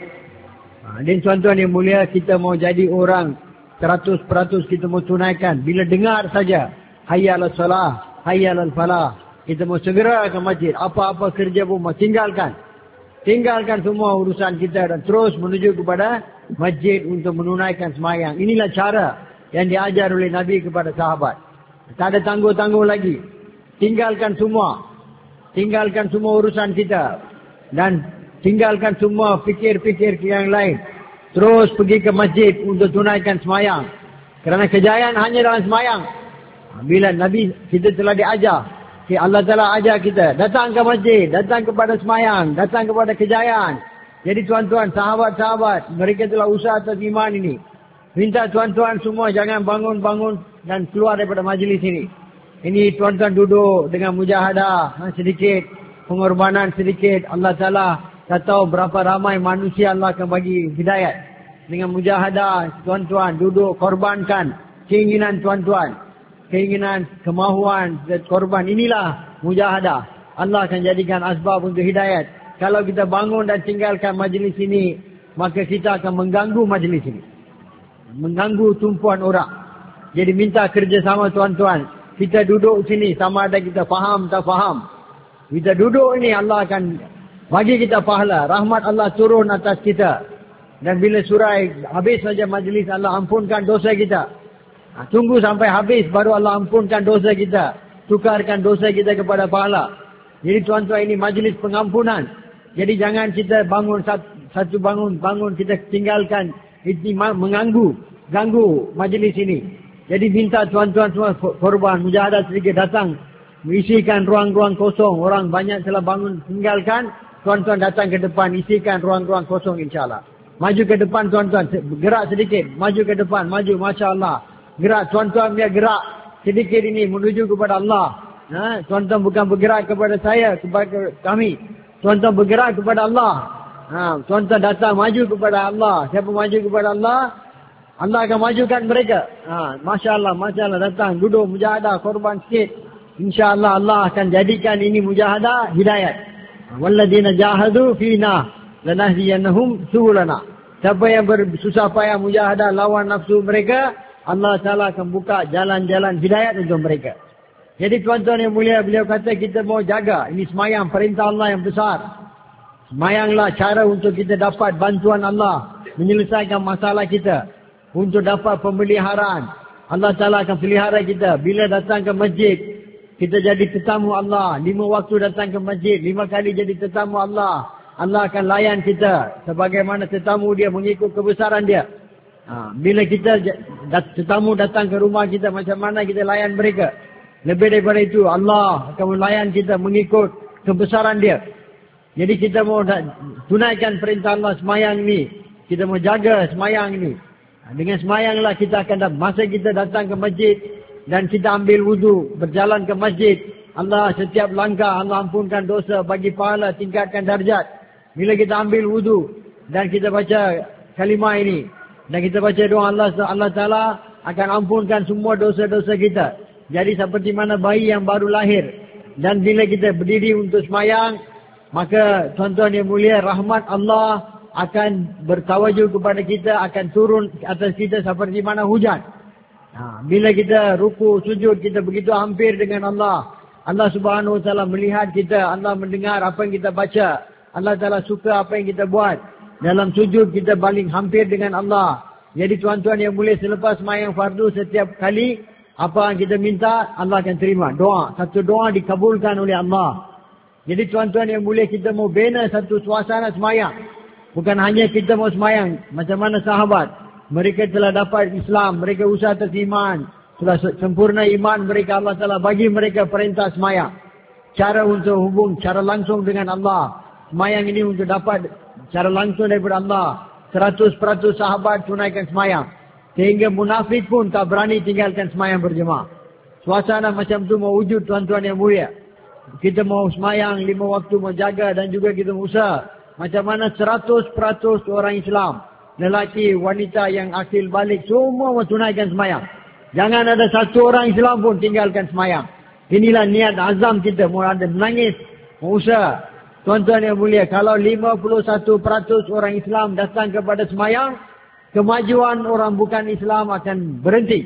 Dan tuan-tuan yang mulia, kita mau jadi orang 100% kita mau tunaikan. Bila dengar saja, hayya ala salah, hayya ala falah, kita mau segera ke masjid. Apa-apa kerja pun mau tinggalkan. Tinggalkan semua urusan kita dan terus menuju kepada masjid untuk menunaikan semayang. Inilah cara yang diajar oleh Nabi kepada sahabat. Tak ada tangguh-tangguh lagi. Tinggalkan semua. Tinggalkan semua urusan kita. Dan tinggalkan semua fikir-fikir yang lain. Terus pergi ke masjid untuk tunaikan semayang. Kerana kejayaan hanya dalam semayang. Bila Nabi kita telah diajar, Allah Ta'ala ajar kita, datang ke masjid, datang kepada semayang, datang kepada kejayaan. Jadi tuan-tuan, sahabat-sahabat, mereka telah usaha atas iman ini. Minta tuan-tuan semua jangan bangun-bangun dan keluar daripada majlis ini. Ini tuan-tuan duduk dengan mujahadah sedikit, pengorbanan sedikit. Allah Ta'ala tak tahu berapa ramai manusia Allah akan bagi hidayat. Dengan mujahadah, tuan-tuan duduk, korbankan keinginan tuan-tuan. Keinginan, kemahuan, korban. Inilah mujahadah. Allah akan jadikan asbab untuk hidayat. Kalau kita bangun dan tinggalkan majlis ini, maka kita akan mengganggu majlis ini. Mengganggu tumpuan orang. Jadi minta kerjasama tuan-tuan. Kita duduk sini sama ada kita faham tak faham. Kita duduk ini Allah akan bagi kita pahala. Rahmat Allah turun atas kita. Dan bila surai habis saja majlis, Allah ampunkan dosa kita. Tunggu sampai habis baru Allah ampunkan dosa kita. Tukarkan dosa kita kepada pahala. Jadi tuan-tuan, ini majlis pengampunan. Jadi jangan kita bangun satu bangun kita tinggalkan. Ini ganggu majlis ini. Jadi minta tuan-tuan semua korban, mujahadah sedikit datang. Isikan ruang-ruang kosong. Orang banyak telah bangun tinggalkan. Tuan-tuan datang ke depan, isikan ruang-ruang kosong insyaAllah. Maju ke depan tuan-tuan, gerak sedikit. Maju ke depan, maju, Masya Allah. Gerak, tuan-tuan biar gerak sedikit ini menuju kepada Allah. Tuan-tuan bukan bergerak kepada saya, kepada kami. Tuan-tuan bergerak kepada Allah. Tuan-tuan datang maju kepada Allah. Siapa maju kepada Allah, Allah akan majukan mereka. Masya Allah, Masya Allah, datang, duduk, mujahadah, korban sikit. InsyaAllah Allah akan jadikan ini mujahadah hidayat. Walladina jahadu fina lanahdiyannahum subulana. Siapa yang bersusah payah mujahadah lawan nafsu mereka, Allah Ta'ala akan buka jalan-jalan hidayat untuk mereka. Jadi tuan-tuan yang mulia, beliau kata kita mau jaga. Ini semayang, perintah Allah yang besar. Semayanglah cara untuk kita dapat bantuan Allah. Menyelesaikan masalah kita. Untuk dapat pemeliharaan. Allah Ta'ala akan pelihara kita. Bila datang ke masjid, kita jadi tetamu Allah. 5 waktu datang ke masjid, 5 kali jadi tetamu Allah. Allah akan layan kita. Sebagaimana tetamu dia mengikut kebesaran dia. Bila kita tetamu datang ke rumah kita, macam mana kita layan mereka. Lebih daripada itu, Allah akan melayan kita mengikut kebesaran dia. Jadi kita mau tunaikan perintah Allah semayang ini. Kita mau jaga semayang ini. Dengan semayanglah kita akan masa kita datang ke masjid dan kita ambil wudu, berjalan ke masjid, Allah setiap langkah Allah ampunkan dosa, bagi pahala, tingkatkan darjat. Bila kita ambil wudu dan kita baca kalimah ini, dan kita baca doa Allah Ta'ala akan ampunkan semua dosa-dosa kita. Jadi seperti mana bayi yang baru lahir. Dan bila kita berdiri untuk semayang, maka tuan-tuan yang mulia, rahmat Allah akan bertawajuh kepada kita, akan turun atas kita seperti mana hujan. Bila kita ruku, sujud, kita begitu hampir dengan Allah. Allah Subhanahu Wa Ta'ala melihat kita, Allah mendengar apa yang kita baca. Allah Ta'ala suka apa yang kita buat. Dalam sujud kita paling hampir dengan Allah. Jadi tuan-tuan yang mulia, selepas semayang fardu setiap kali, apa yang kita minta, Allah akan terima. Doa. Satu doa dikabulkan oleh Allah. Jadi tuan-tuan yang mulia, kita mau bina satu suasana semayang. Bukan hanya kita mau semayang. Macam mana sahabat. Mereka telah dapat Islam. Mereka usaha atas iman. Telah sempurna iman mereka. Allah telah bagi mereka perintah semayang. Cara untuk hubung, cara langsung dengan Allah. Semayang ini untuk dapat cara langsung daripada Allah. 100% sahabat tunaikan semayang. Sehingga munafik pun tak berani tinggalkan semayang berjemaah. Suasana macam tu mewujud tuan-tuan yang mulia. kita mau semayang 5 waktu, mau jaga dan juga kita mau usaha. Macam mana 100% orang Islam, lelaki, wanita yang akil balik, semua mau tunaikan semayang. Jangan ada satu orang Islam pun tinggalkan semayang. Inilah niat azam kita, mau ada menangis, mau usaha. Tuan-tuan yang mulia, kalau 51% orang Islam datang kepada semayang, kemajuan orang bukan Islam akan berhenti.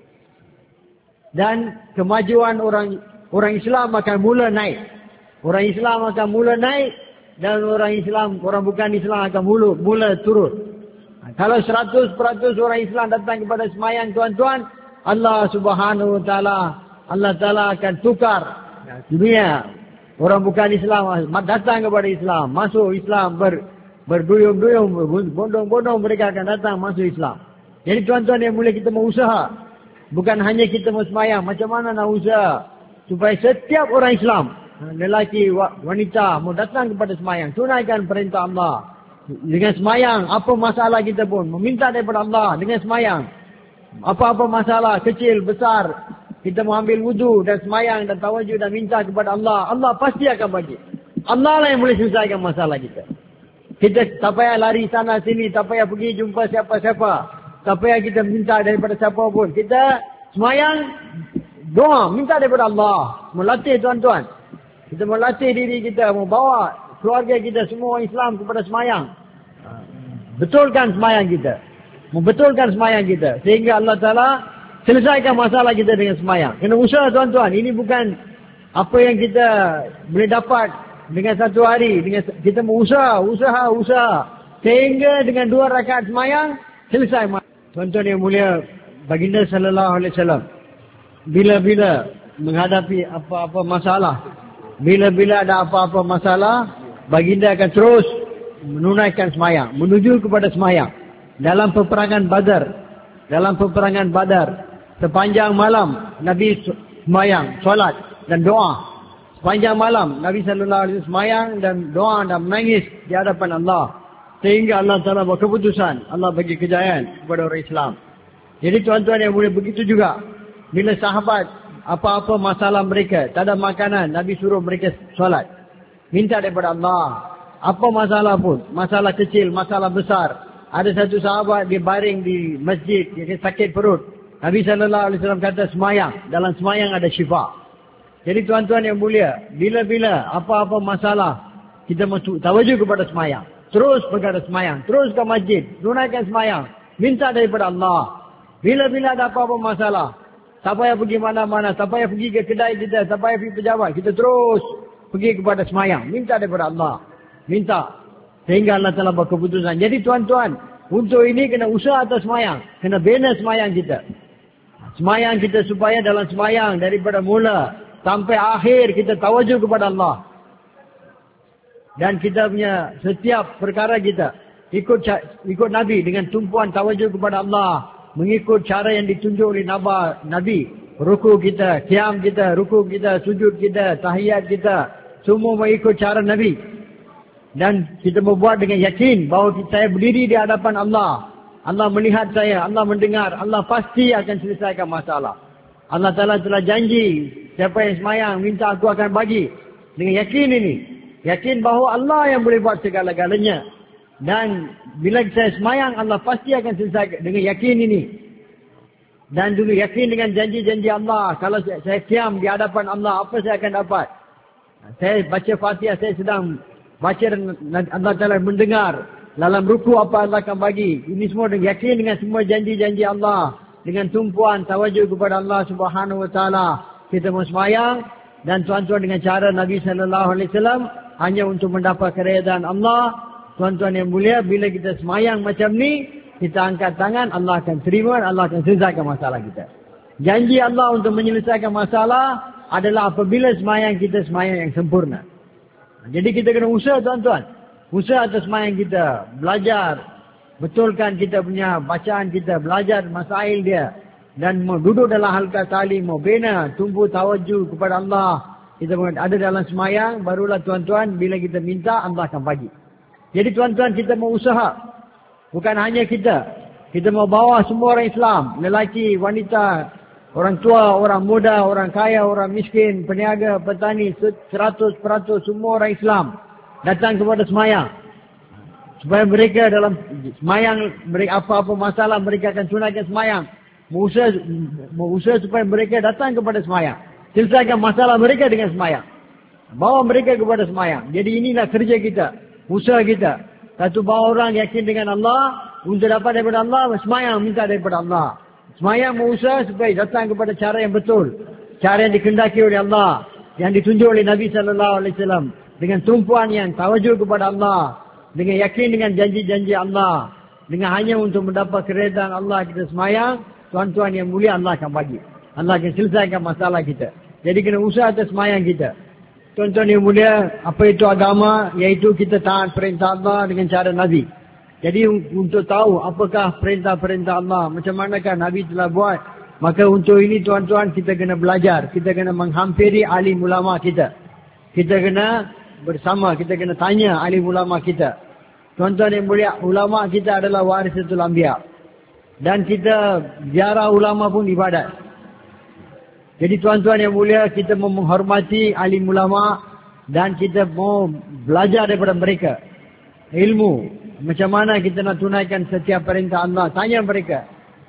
Dan kemajuan orang Islam akan mula naik. Orang Islam akan mula naik dan orang bukan Islam akan mula turun. Kalau 100% orang Islam datang kepada semayang, tuan-tuan, Allah Subhanahu Wa Taala, Allah Taala akan tukar dunia. Orang bukan Islam datang kepada Islam, masuk Islam, berduyung-duyung, bondong-bondong mereka akan datang masuk Islam. Jadi tuan-tuan yang mulia, kita mau usaha. Bukan hanya kita mau semayang, macam mana nak usaha supaya setiap orang Islam, lelaki, wanita, mau datang kepada semayang, tunaikan perintah Allah. Dengan semayang, apa masalah kita pun, meminta daripada Allah dengan semayang. Apa-apa masalah, kecil, besar, kita mau ambil wudu dan semayang dan tawajuh dan minta kepada Allah, Allah pasti akan bagi. Allah lah yang boleh selesaikan masalah kita. Kita tak payah lari sana sini, tak payah pergi jumpa siapa-siapa, tak payah kita minta daripada siapa pun. Kita semayang, doa, minta daripada Allah. Melatih tuan-tuan. Kita melatih diri kita, mau bawa keluarga kita, semua Islam kepada semayang. Betulkan semayang kita. Membetulkan semayang kita. Sehingga Allah Ta'ala selesaikan masalah kita dengan semayang. Kena usaha tuan-tuan. Ini bukan apa yang kita boleh dapat dengan satu hari. Kita mau usaha. Sehingga dengan 2 rakaat semayang, selesai. Tuan-tuan yang mulia, Baginda Sallallahu Alaihi Wasallam, bila-bila menghadapi apa-apa masalah, bila-bila ada apa-apa masalah, Baginda akan terus menunaikan semayang, menuju kepada semayang. Dalam peperangan Badar, sepanjang malam Nabi semayang, solat dan doa. Sepanjang malam Nabi Sallallahu Alaihi Wasallam semayang dan doa dan menangis di hadapan Allah. Sehingga Allah Ta'ala berkeputusan, Allah bagi kejayaan kepada orang Islam. Jadi tuan-tuan yang boleh begitu juga, bila sahabat apa-apa masalah mereka, tak ada makanan, Nabi suruh mereka solat, minta daripada Allah. Apa masalah pun, masalah kecil, masalah besar. Ada satu sahabat, dia baring di masjid, dia sakit perut. Nabi Sallallahu Alaihi Wasallam kata semayang, dalam semayang ada syifa. Jadi tuan-tuan yang mulia, bila-bila apa-apa masalah, kita tawajuh kepada semayang. Terus perkara semayang, terus ke masjid, tunaikan semayang, minta daripada Allah. Bila-bila ada apa-apa masalah, tak payah pergi mana-mana, tak payah pergi ke kedai kita, tak payah pergi pejabat, kita terus pergi kepada semayang, minta daripada Allah. Minta. Sehingga Allah telah berkeputusan. Jadi tuan-tuan, untuk ini kena usaha atas semayang. Kena bina semayang kita. Semayang kita supaya dalam semayang daripada mula sampai akhir kita tawajuh kepada Allah. Dan kita punya setiap perkara kita ikut Nabi dengan tumpuan tawajuh kepada Allah. Mengikut cara yang ditunjuk oleh Nabi. Ruku kita, qiyam kita, ruku kita, sujud kita, tahiyat kita. Semua mengikut cara Nabi. Dan kita membuat dengan yakin bahawa saya berdiri di hadapan Allah. Allah melihat saya, Allah mendengar, Allah pasti akan selesaikan masalah. Allah Ta'ala telah janji, siapa yang semayang, minta aku akan bagi. Dengan yakin ini. Yakin bahawa Allah yang boleh buat segala-galanya. Dan bila saya semayang, Allah pasti akan selesaikan dengan yakin ini. Dan juga yakin dengan janji-janji Allah. Kalau saya qiyam di hadapan Allah, apa saya akan dapat? Saya baca Fatihah, saya sedang baca dan Allah Ta'ala mendengar. Dalam ruku apa Allah akan bagi. Ini semua dengan yakin dengan semua janji-janji Allah. Dengan tumpuan tawajuh kepada Allah Subhanahu Wa Ta'ala. Kita mau semayang. Dan tuan-tuan dengan cara Nabi Sallallahu Alaihi Wasallam. Hanya untuk mendapat keredaan Allah. Tuan-tuan yang mulia, bila kita semayang macam ni, kita angkat tangan, Allah akan terima, Allah akan selesaikan masalah kita. Janji Allah untuk menyelesaikan masalah adalah apabila semayang kita semayang yang sempurna. Jadi kita kena usaha tuan-tuan. Usaha atas semayang kita. Belajar. Betulkan kita punya bacaan kita. Belajar masail dia. Dan mau duduk dalam halqa ta'lim. Mau bina. Tumbuh tawajuh kepada Allah. Kita ada dalam semayang. Barulah tuan-tuan. Bila kita minta, Allah akan bagi. Jadi tuan-tuan, kita mau usaha. Bukan hanya kita. Kita mau bawa semua orang Islam. Lelaki, wanita, Orang tua, orang muda, orang kaya, orang miskin, peniaga, petani, 100% semua orang Islam datang kepada semayang. Supaya mereka dalam semayang, mereka apa-apa masalah, mereka akan tunaikan semayang. Berusaha supaya mereka datang kepada semayang. Selesaikan masalah mereka dengan semayang. Bawa mereka kepada semayang. Jadi inilah kerja kita, usaha kita. Satu, bawa orang yakin dengan Allah, untuk dapat daripada Allah, semayang minta daripada Allah. Semayang berusaha supaya datang kepada cara yang betul. Cara yang dikendaki oleh Allah. Yang ditunjuk oleh Nabi SAW. Dengan tumpuan yang tawajuh kepada Allah. Dengan yakin dengan janji-janji Allah. Dengan hanya untuk mendapat keredaan Allah kita semayang. Tuan-tuan yang mulia Allah akan bagi. Allah akan selesaikan masalah kita. Jadi kena usaha atas semayang kita. Tuan-tuan yang mulia, apa itu agama? Iaitu kita taat perintah Allah dengan cara Nabi. Jadi untuk tahu apakah perintah-perintah Allah, macam manakah Nabi telah buat, maka untuk ini tuan-tuan kita kena belajar. Kita kena menghampiri alim ulama kita. Kita kena bersama, kita kena tanya alim ulama kita. Tuan-tuan yang mulia, ulama kita adalah warisatul anbiya. Dan kita ziarah ulama pun ibadat. Jadi tuan-tuan yang mulia, kita mau menghormati alim ulama dan kita mau belajar daripada mereka ilmu. Macam mana kita nak tunaikan setiap perintah Allah. Tanya mereka.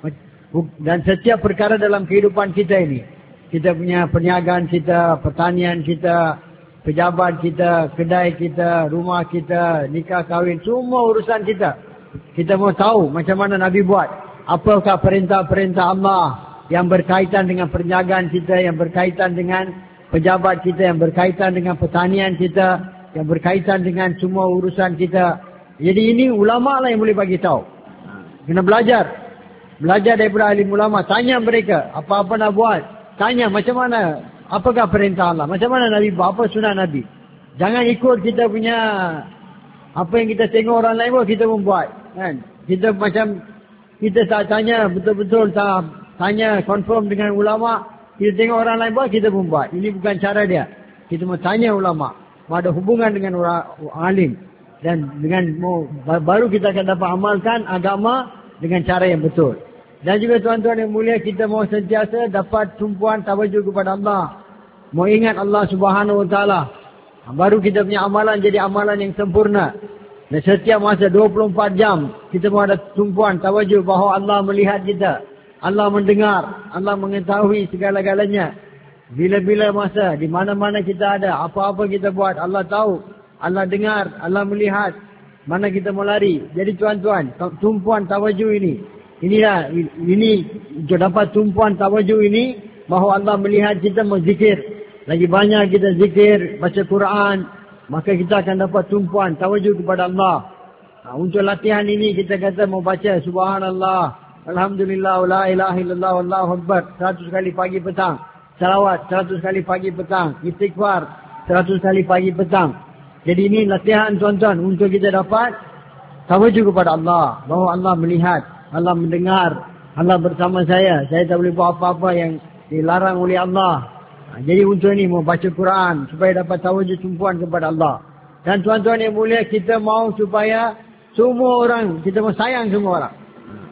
Dan setiap perkara dalam kehidupan kita ini. Kita punya perniagaan kita, pertanian kita, pejabat kita, kedai kita, rumah kita, nikah kahwin. Semua urusan kita. Kita mau tahu macam mana Nabi buat. Apakah perintah-perintah Allah yang berkaitan dengan perniagaan kita, yang berkaitan dengan pejabat kita, yang berkaitan dengan pertanian kita, yang berkaitan dengan semua urusan kita. Jadi ini ulama lah yang boleh bagi tahu. Kena belajar. Belajar daripada alim ulama. Tanya mereka apa-apa nak buat. Tanya macam mana. Apakah perintah Allah. Macam mana Nabi buat. Apa sunnah Nabi. Jangan ikut kita punya. Apa yang kita tengok orang lain buat. Kita pun buat. Kan? Kita macam. Kita tak tanya betul-betul. Tak tanya confirm dengan ulama. Kita tengok orang lain buat. Kita pun buat. Ini bukan cara dia. Kita mau tanya ulama. Mau ada hubungan dengan orang alim. Dan dengan baru kita akan dapat amalkan agama dengan cara yang betul. Dan juga tuan-tuan yang mulia, kita mau sentiasa dapat tumpuan tawajuh kepada Allah. Mau ingat Allah Subhanahu Wa Taala. Baru kita punya amalan jadi amalan yang sempurna. Dan setiap masa 24 jam kita mau ada tumpuan tawajuh bahawa Allah melihat kita. Allah mendengar, Allah mengetahui segala-galanya. Bila-bila masa, di mana-mana kita ada, apa-apa kita buat, Allah tahu. Allah dengar, Allah melihat mana kita mau lari. Jadi tuan-tuan, tumpuan tawajuh ini. Inilah, ini untuk dapat tumpuan tawajuh ini, bahawa Allah melihat kita mau zikir. Lagi banyak kita zikir, baca Quran, maka kita akan dapat tumpuan tawajuh kepada Allah. Untuk latihan ini kita kata mau baca Subhanallah, Alhamdulillah, la ilaha illallah, Allahu Akbar 100 kali pagi petang. Salawat 100 kali pagi petang. Istighfar 100 kali pagi petang. Jadi ini latihan tuan-tuan untuk kita dapat tawajuh kepada Allah. Bahawa Allah melihat, Allah mendengar, Allah bersama saya. Saya tak boleh buat apa-apa yang dilarang oleh Allah. Jadi untuk ini mau baca Quran supaya dapat tawajuh tumpuan kepada Allah. Dan tuan-tuan yang mulia, kita mau supaya semua orang, kita mau sayang semua orang.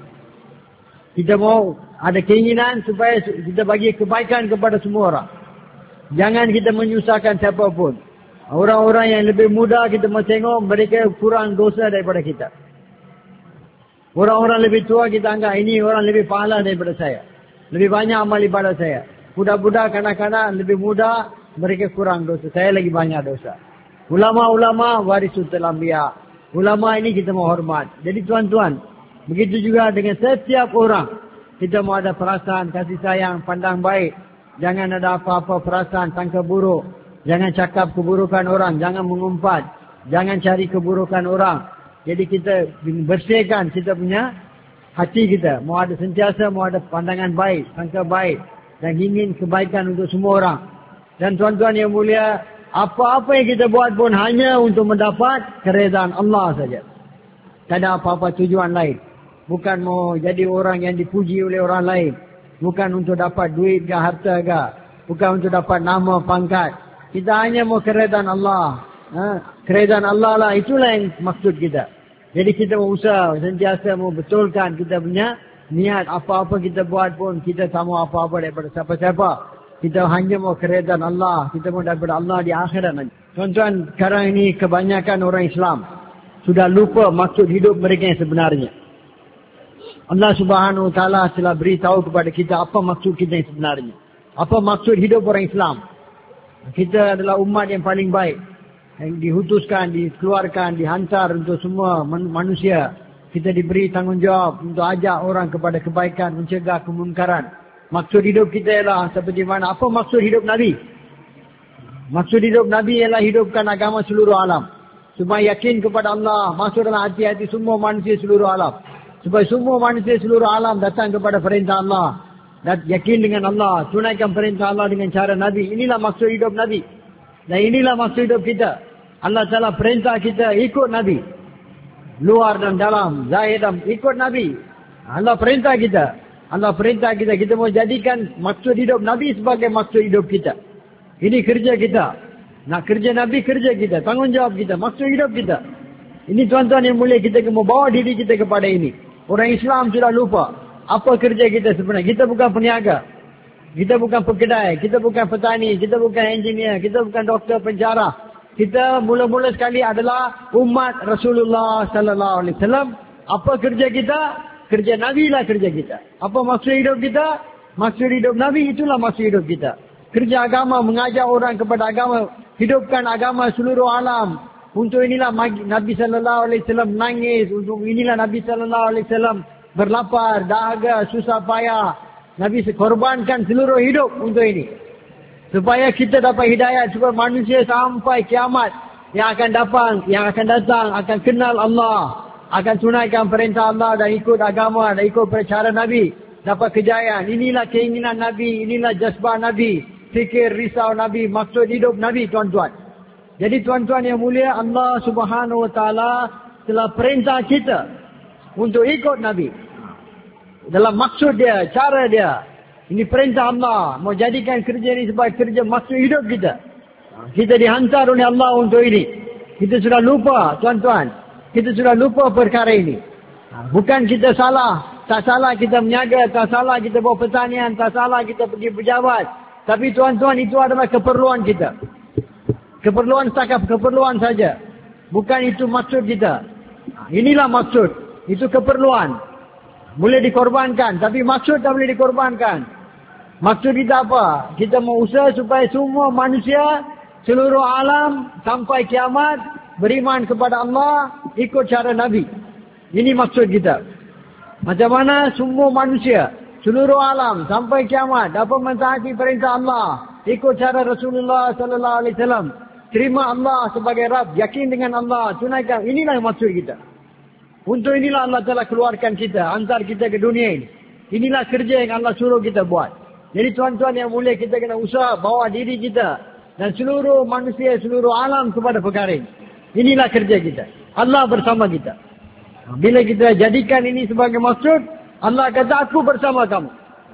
Kita mau ada keinginan supaya kita bagi kebaikan kepada semua orang. Jangan kita menyusahkan siapapun. Orang-orang yang lebih muda kita mau tengok mereka kurang dosa daripada kita. Orang-orang lebih tua kita anggap ini orang lebih pahala daripada saya. Lebih banyak amal ibadah saya. Budak-budak, kanak-kanak lebih muda mereka kurang dosa. Saya lagi banyak dosa. Ulama-ulama warisatul anbiya. Ulama ini kita mau hormat. Jadi tuan-tuan, begitu juga dengan setiap orang. Kita mau ada perasaan kasih sayang, pandang baik. Jangan ada apa-apa perasaan sangka buruk. Jangan cakap keburukan orang, jangan mengumpat, jangan cari keburukan orang. Jadi kita bersihkan kita punya hati kita. Mau ada sentiasa, mau ada pandangan baik, sangka baik. Dan ingin kebaikan untuk semua orang. Dan tuan-tuan yang mulia, apa-apa yang kita buat pun hanya untuk mendapat keredaan Allah saja. Tak ada apa-apa tujuan lain. Bukan mau jadi orang yang dipuji oleh orang lain. Bukan untuk dapat duit ke harta ke. Bukan untuk dapat nama, pangkat. Kita hanya mau keredaan Allah. Keredaan Allah lah, itulah yang maksud kita. Jadi kita mau usaha, sentiasa mau betulkan kita punya niat apa-apa kita buat pun kita tak mau apa-apa daripada siapa-siapa. Kita hanya mau keredaan Allah. Kita mau daripada Allah di akhirat nanti. Tuan-tuan, sekarang ini kebanyakan orang Islam sudah lupa maksud hidup mereka yang sebenarnya. Allah Subhanahu Wa Taala telah beritahu kepada kita apa maksud kita yang sebenarnya. Apa maksud hidup orang Islam. Kita adalah umat yang paling baik. Yang diutuskan, dikeluarkan, dihantar untuk semua manusia. Kita diberi tanggungjawab untuk ajak orang kepada kebaikan, mencegah kemunkaran. Maksud hidup kita ialah seperti mana? Apa maksud hidup Nabi? Maksud hidup Nabi ialah hidupkan agama seluruh alam. Supaya yakin kepada Allah, masuk dalam hati-hati semua manusia seluruh alam. Supaya semua manusia seluruh alam datang kepada perintah Allah. Dan yakin dengan Allah, tunaikan perintah Allah dengan cara Nabi. Inilah maksud hidup Nabi. Dan inilah maksud hidup kita. Allah Ta'ala perintah kita ikut Nabi. Luar dan dalam, zahir dan ikut Nabi. Allah perintah kita. Allah perintah kita. Kita mau jadikan maksud hidup Nabi sebagai maksud hidup kita. Ini kerja kita. Nak kerja Nabi, kerja kita. Tanggungjawab kita. Maksud hidup kita. Ini tuan-tuan yang mulia, kita mau bawa diri kita kepada ini. Orang Islam sudah lupa. Apa kerja kita sebenarnya? Kita bukan peniaga. Kita bukan pekedai. Kita bukan petani. Kita bukan engineer. Kita bukan doktor penjara. Kita mula-mula sekali adalah umat Rasulullah Sallallahu Alaihi Wasallam. Apa kerja kita? Kerja Nabi lah kerja kita. Apa maksud hidup kita? Maksud hidup Nabi itulah maksud hidup kita. Kerja agama, mengajak orang kepada agama. Hidupkan agama seluruh alam. Untuk inilah Nabi Sallallahu Alaihi Wasallam nangis. Untuk inilah Nabi Sallallahu Alaihi Wasallam berlapar, dahaga, susah payah. Nabi korbankan seluruh hidup untuk ini. Supaya kita dapat hidayat, supaya manusia sampai kiamat yang akan datang akan kenal Allah, akan tunaikan perintah Allah dan ikut agama dan ikut cara Nabi, dapat kejayaan. Inilah keinginan Nabi, inilah jazbah Nabi, fikir risau Nabi, maksud hidup Nabi, tuan-tuan. Jadi tuan-tuan yang mulia, Allah Subhanahu Wa Taala telah perintah kita untuk ikut Nabi dalam maksud dia, cara dia. Ini perintah Allah. Mau jadikan kerja ini sebagai kerja maksud hidup kita. Kita dihantar oleh Allah untuk ini. Kita sudah lupa, tuan-tuan. Kita sudah lupa perkara ini. Bukan kita salah. Tak salah kita meniaga. Tak salah kita buat pertanian. Tak salah kita pergi pejabat. Tapi tuan-tuan, itu adalah keperluan kita. Keperluan setakat keperluan saja. Bukan itu maksud kita. Inilah maksud. Itu keperluan. Boleh dikorbankan. Tapi maksud tak boleh dikorbankan. Maksud kita apa? Kita mau usaha supaya semua manusia seluruh alam sampai kiamat beriman kepada Allah, ikut cara Nabi. Ini maksud kita. Macam mana semua manusia seluruh alam sampai kiamat dapat mentaati perintah Allah, ikut cara Rasulullah Sallallahu Alaihi Wasallam, terima Allah sebagai Rabb, yakin dengan Allah, tunaikan. Inilah maksud kita. Untuk inilah Allah telah keluarkan kita, hantar kita ke dunia ini. Inilah kerja yang Allah suruh kita buat. Jadi tuan-tuan yang mulia, kita kena usaha bawa diri kita dan seluruh manusia, seluruh alam kepada perkara ini. Inilah kerja kita. Allah bersama kita. Bila kita jadikan ini sebagai maksud, Allah kata, aku bersama kamu.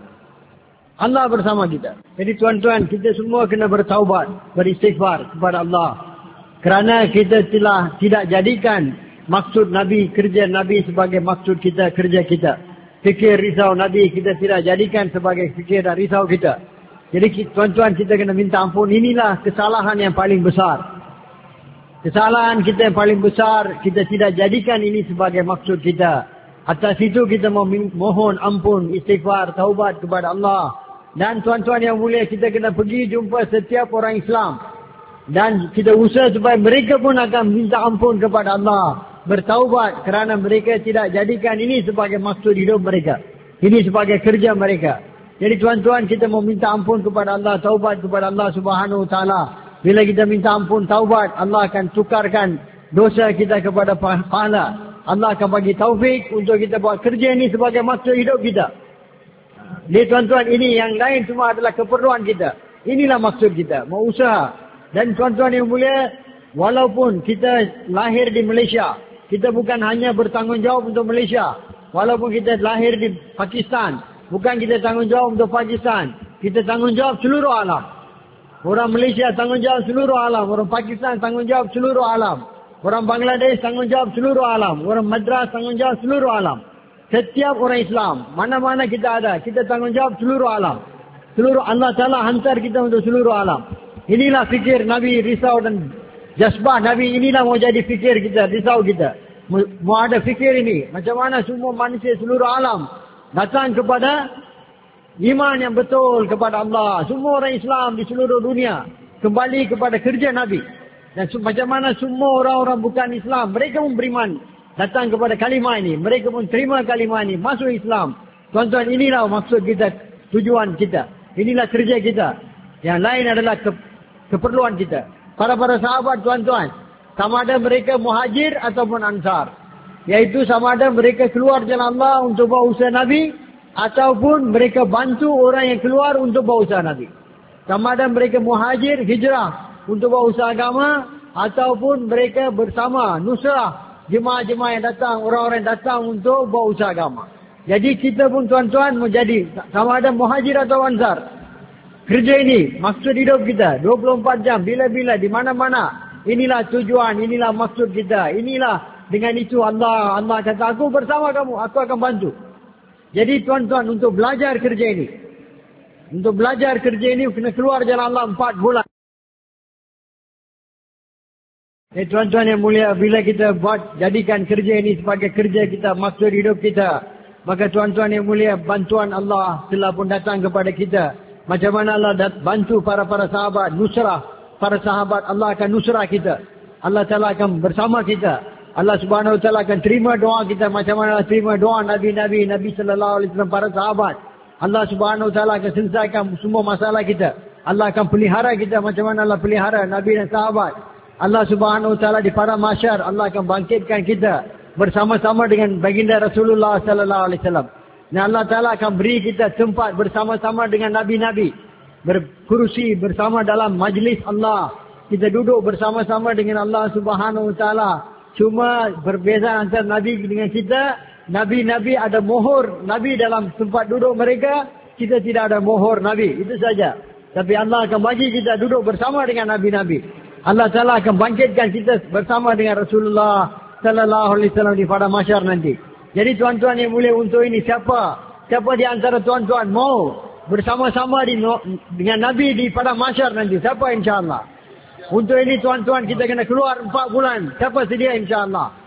Allah bersama kita. Jadi tuan-tuan, kita semua kena bertaubat, beristighfar kepada Allah. Kerana kita telah tidak jadikan maksud Nabi, kerja Nabi sebagai maksud kita, kerja kita. Fikir risau Nabi kita tidak jadikan sebagai fikir dan risau kita. Jadi tuan-tuan, kita kena minta ampun. Inilah kesalahan yang paling besar. Kesalahan kita yang paling besar, kita tidak jadikan ini sebagai maksud kita. Atas itu kita mohon ampun, istighfar, taubat kepada Allah. Dan tuan-tuan yang mulia, kita kena pergi jumpa setiap orang Islam. Dan kita usaha supaya mereka pun akan minta ampun kepada Allah. Bertaubat kerana mereka tidak jadikan ini sebagai maksud hidup mereka. Ini sebagai kerja mereka. Jadi tuan-tuan, kita mau minta ampun kepada Allah, taubat kepada Allah Subhanahu Wa Taala. Bila kita minta ampun, taubat, Allah akan tukarkan dosa kita kepada pahala. Allah akan bagi taufik untuk kita buat kerja ini sebagai maksud hidup kita. Jadi tuan-tuan, ini yang lain semua adalah keperluan kita. Inilah maksud kita, mau usaha. Dan tuan-tuan yang mulia, walaupun kita lahir di Malaysia, kita bukan hanya bertanggungjawab untuk Malaysia. Walaupun kita lahir di Pakistan, bukan kita tanggungjawab untuk Pakistan. Kita tanggungjawab seluruh alam. Orang Malaysia tanggungjawab seluruh alam. Orang Pakistan tanggungjawab seluruh alam. Orang Bangladesh tanggungjawab seluruh alam. Orang Madras tanggungjawab seluruh alam. Setiap orang Islam, mana-mana kita ada, kita tanggungjawab seluruh alam. Seluruh Allah Ta'ala hantar kita untuk seluruh alam. Inilah fikir Nabi risau dan jazbah Nabi, inilah mau jadi fikir kita, risau kita. Mau ada fikir ini, macam mana semua manusia seluruh alam datang kepada iman yang betul kepada Allah. Semua orang Islam di seluruh dunia kembali kepada kerja Nabi. Dan macam mana semua orang-orang bukan Islam, mereka pun beriman, datang kepada kalimah ini. Mereka pun terima kalimah ini, masuk Islam. Tuan-tuan, inilah maksud kita, tujuan kita. Inilah kerja kita. Yang lain adalah keperluan kita. Para sahabat, tuan-tuan, sama ada mereka muhajir ataupun ansar. Iaitu sama ada mereka keluar jalan Allah untuk bawa usaha Nabi, ataupun mereka bantu orang yang keluar untuk bawa usaha Nabi. Sama ada mereka muhajir, hijrah untuk bawa usaha agama, ataupun mereka bersama nusrah jemaah-jemaah yang datang, orang-orang yang datang untuk bawa usaha agama. Jadi kita pun tuan-tuan menjadi sama ada muhajir atau ansar. Kerja ini, maksud hidup kita, 24 jam, bila-bila, di mana-mana. Inilah tujuan, inilah maksud kita. Inilah dengan itu Allah kata, aku bersama kamu, aku akan bantu. Jadi tuan-tuan, untuk belajar kerja ini. Untuk belajar kerja ini, kena keluar jalan Allah 4 bulan. Tuan-tuan yang mulia, bila kita jadikan kerja ini sebagai kerja kita, maksud hidup kita, maka tuan-tuan yang mulia, bantuan Allah telah pun datang kepada kita. Macam mana Allah bantu para sahabat, nusrah para sahabat, Allah akan nusrah kita. Allah Ta'ala akan bersama kita. Allah Subhanahu Wa Ta'ala akan terima doa kita macam mana Allah terima doa Nabi Sallallahu Alaihi Wasallam, para sahabat. Allah Subhanahu Wa Ta'ala akan selesaikan semua masalah kita. Allah akan pelihara kita macam mana Allah pelihara Nabi dan sahabat. Allah Subhanahu Wa Ta'ala di padang mahsyar, Allah akan bangkitkan kita bersama-sama dengan baginda Rasulullah Sallallahu Alaihi Wasallam. Dan Allah Ta'ala akan beri kita tempat bersama-sama dengan Nabi-Nabi. Berkursi bersama dalam majlis Allah. Kita duduk bersama-sama dengan Allah Subhanahu Wa Ta'ala. Cuma berbeza antara Nabi dengan kita. Nabi-Nabi ada mohor Nabi dalam tempat duduk mereka. Kita tidak ada mohor Nabi. Itu saja. Tapi Allah akan bagi kita duduk bersama dengan Nabi-Nabi. Allah Ta'ala akan bangkitkan kita bersama dengan Rasulullah Sallallahu Alaihi Wasallam di padang mahsyar nanti. Jadi tuan-tuan yang mulia, untuk ini siapa di antara tuan-tuan mau bersama-sama dengan Nabi di padang mahsyar nanti? Siapa insya-Allah? Untuk ini tuan-tuan kita kena keluar 4 bulan. Siapa sedia insya-Allah?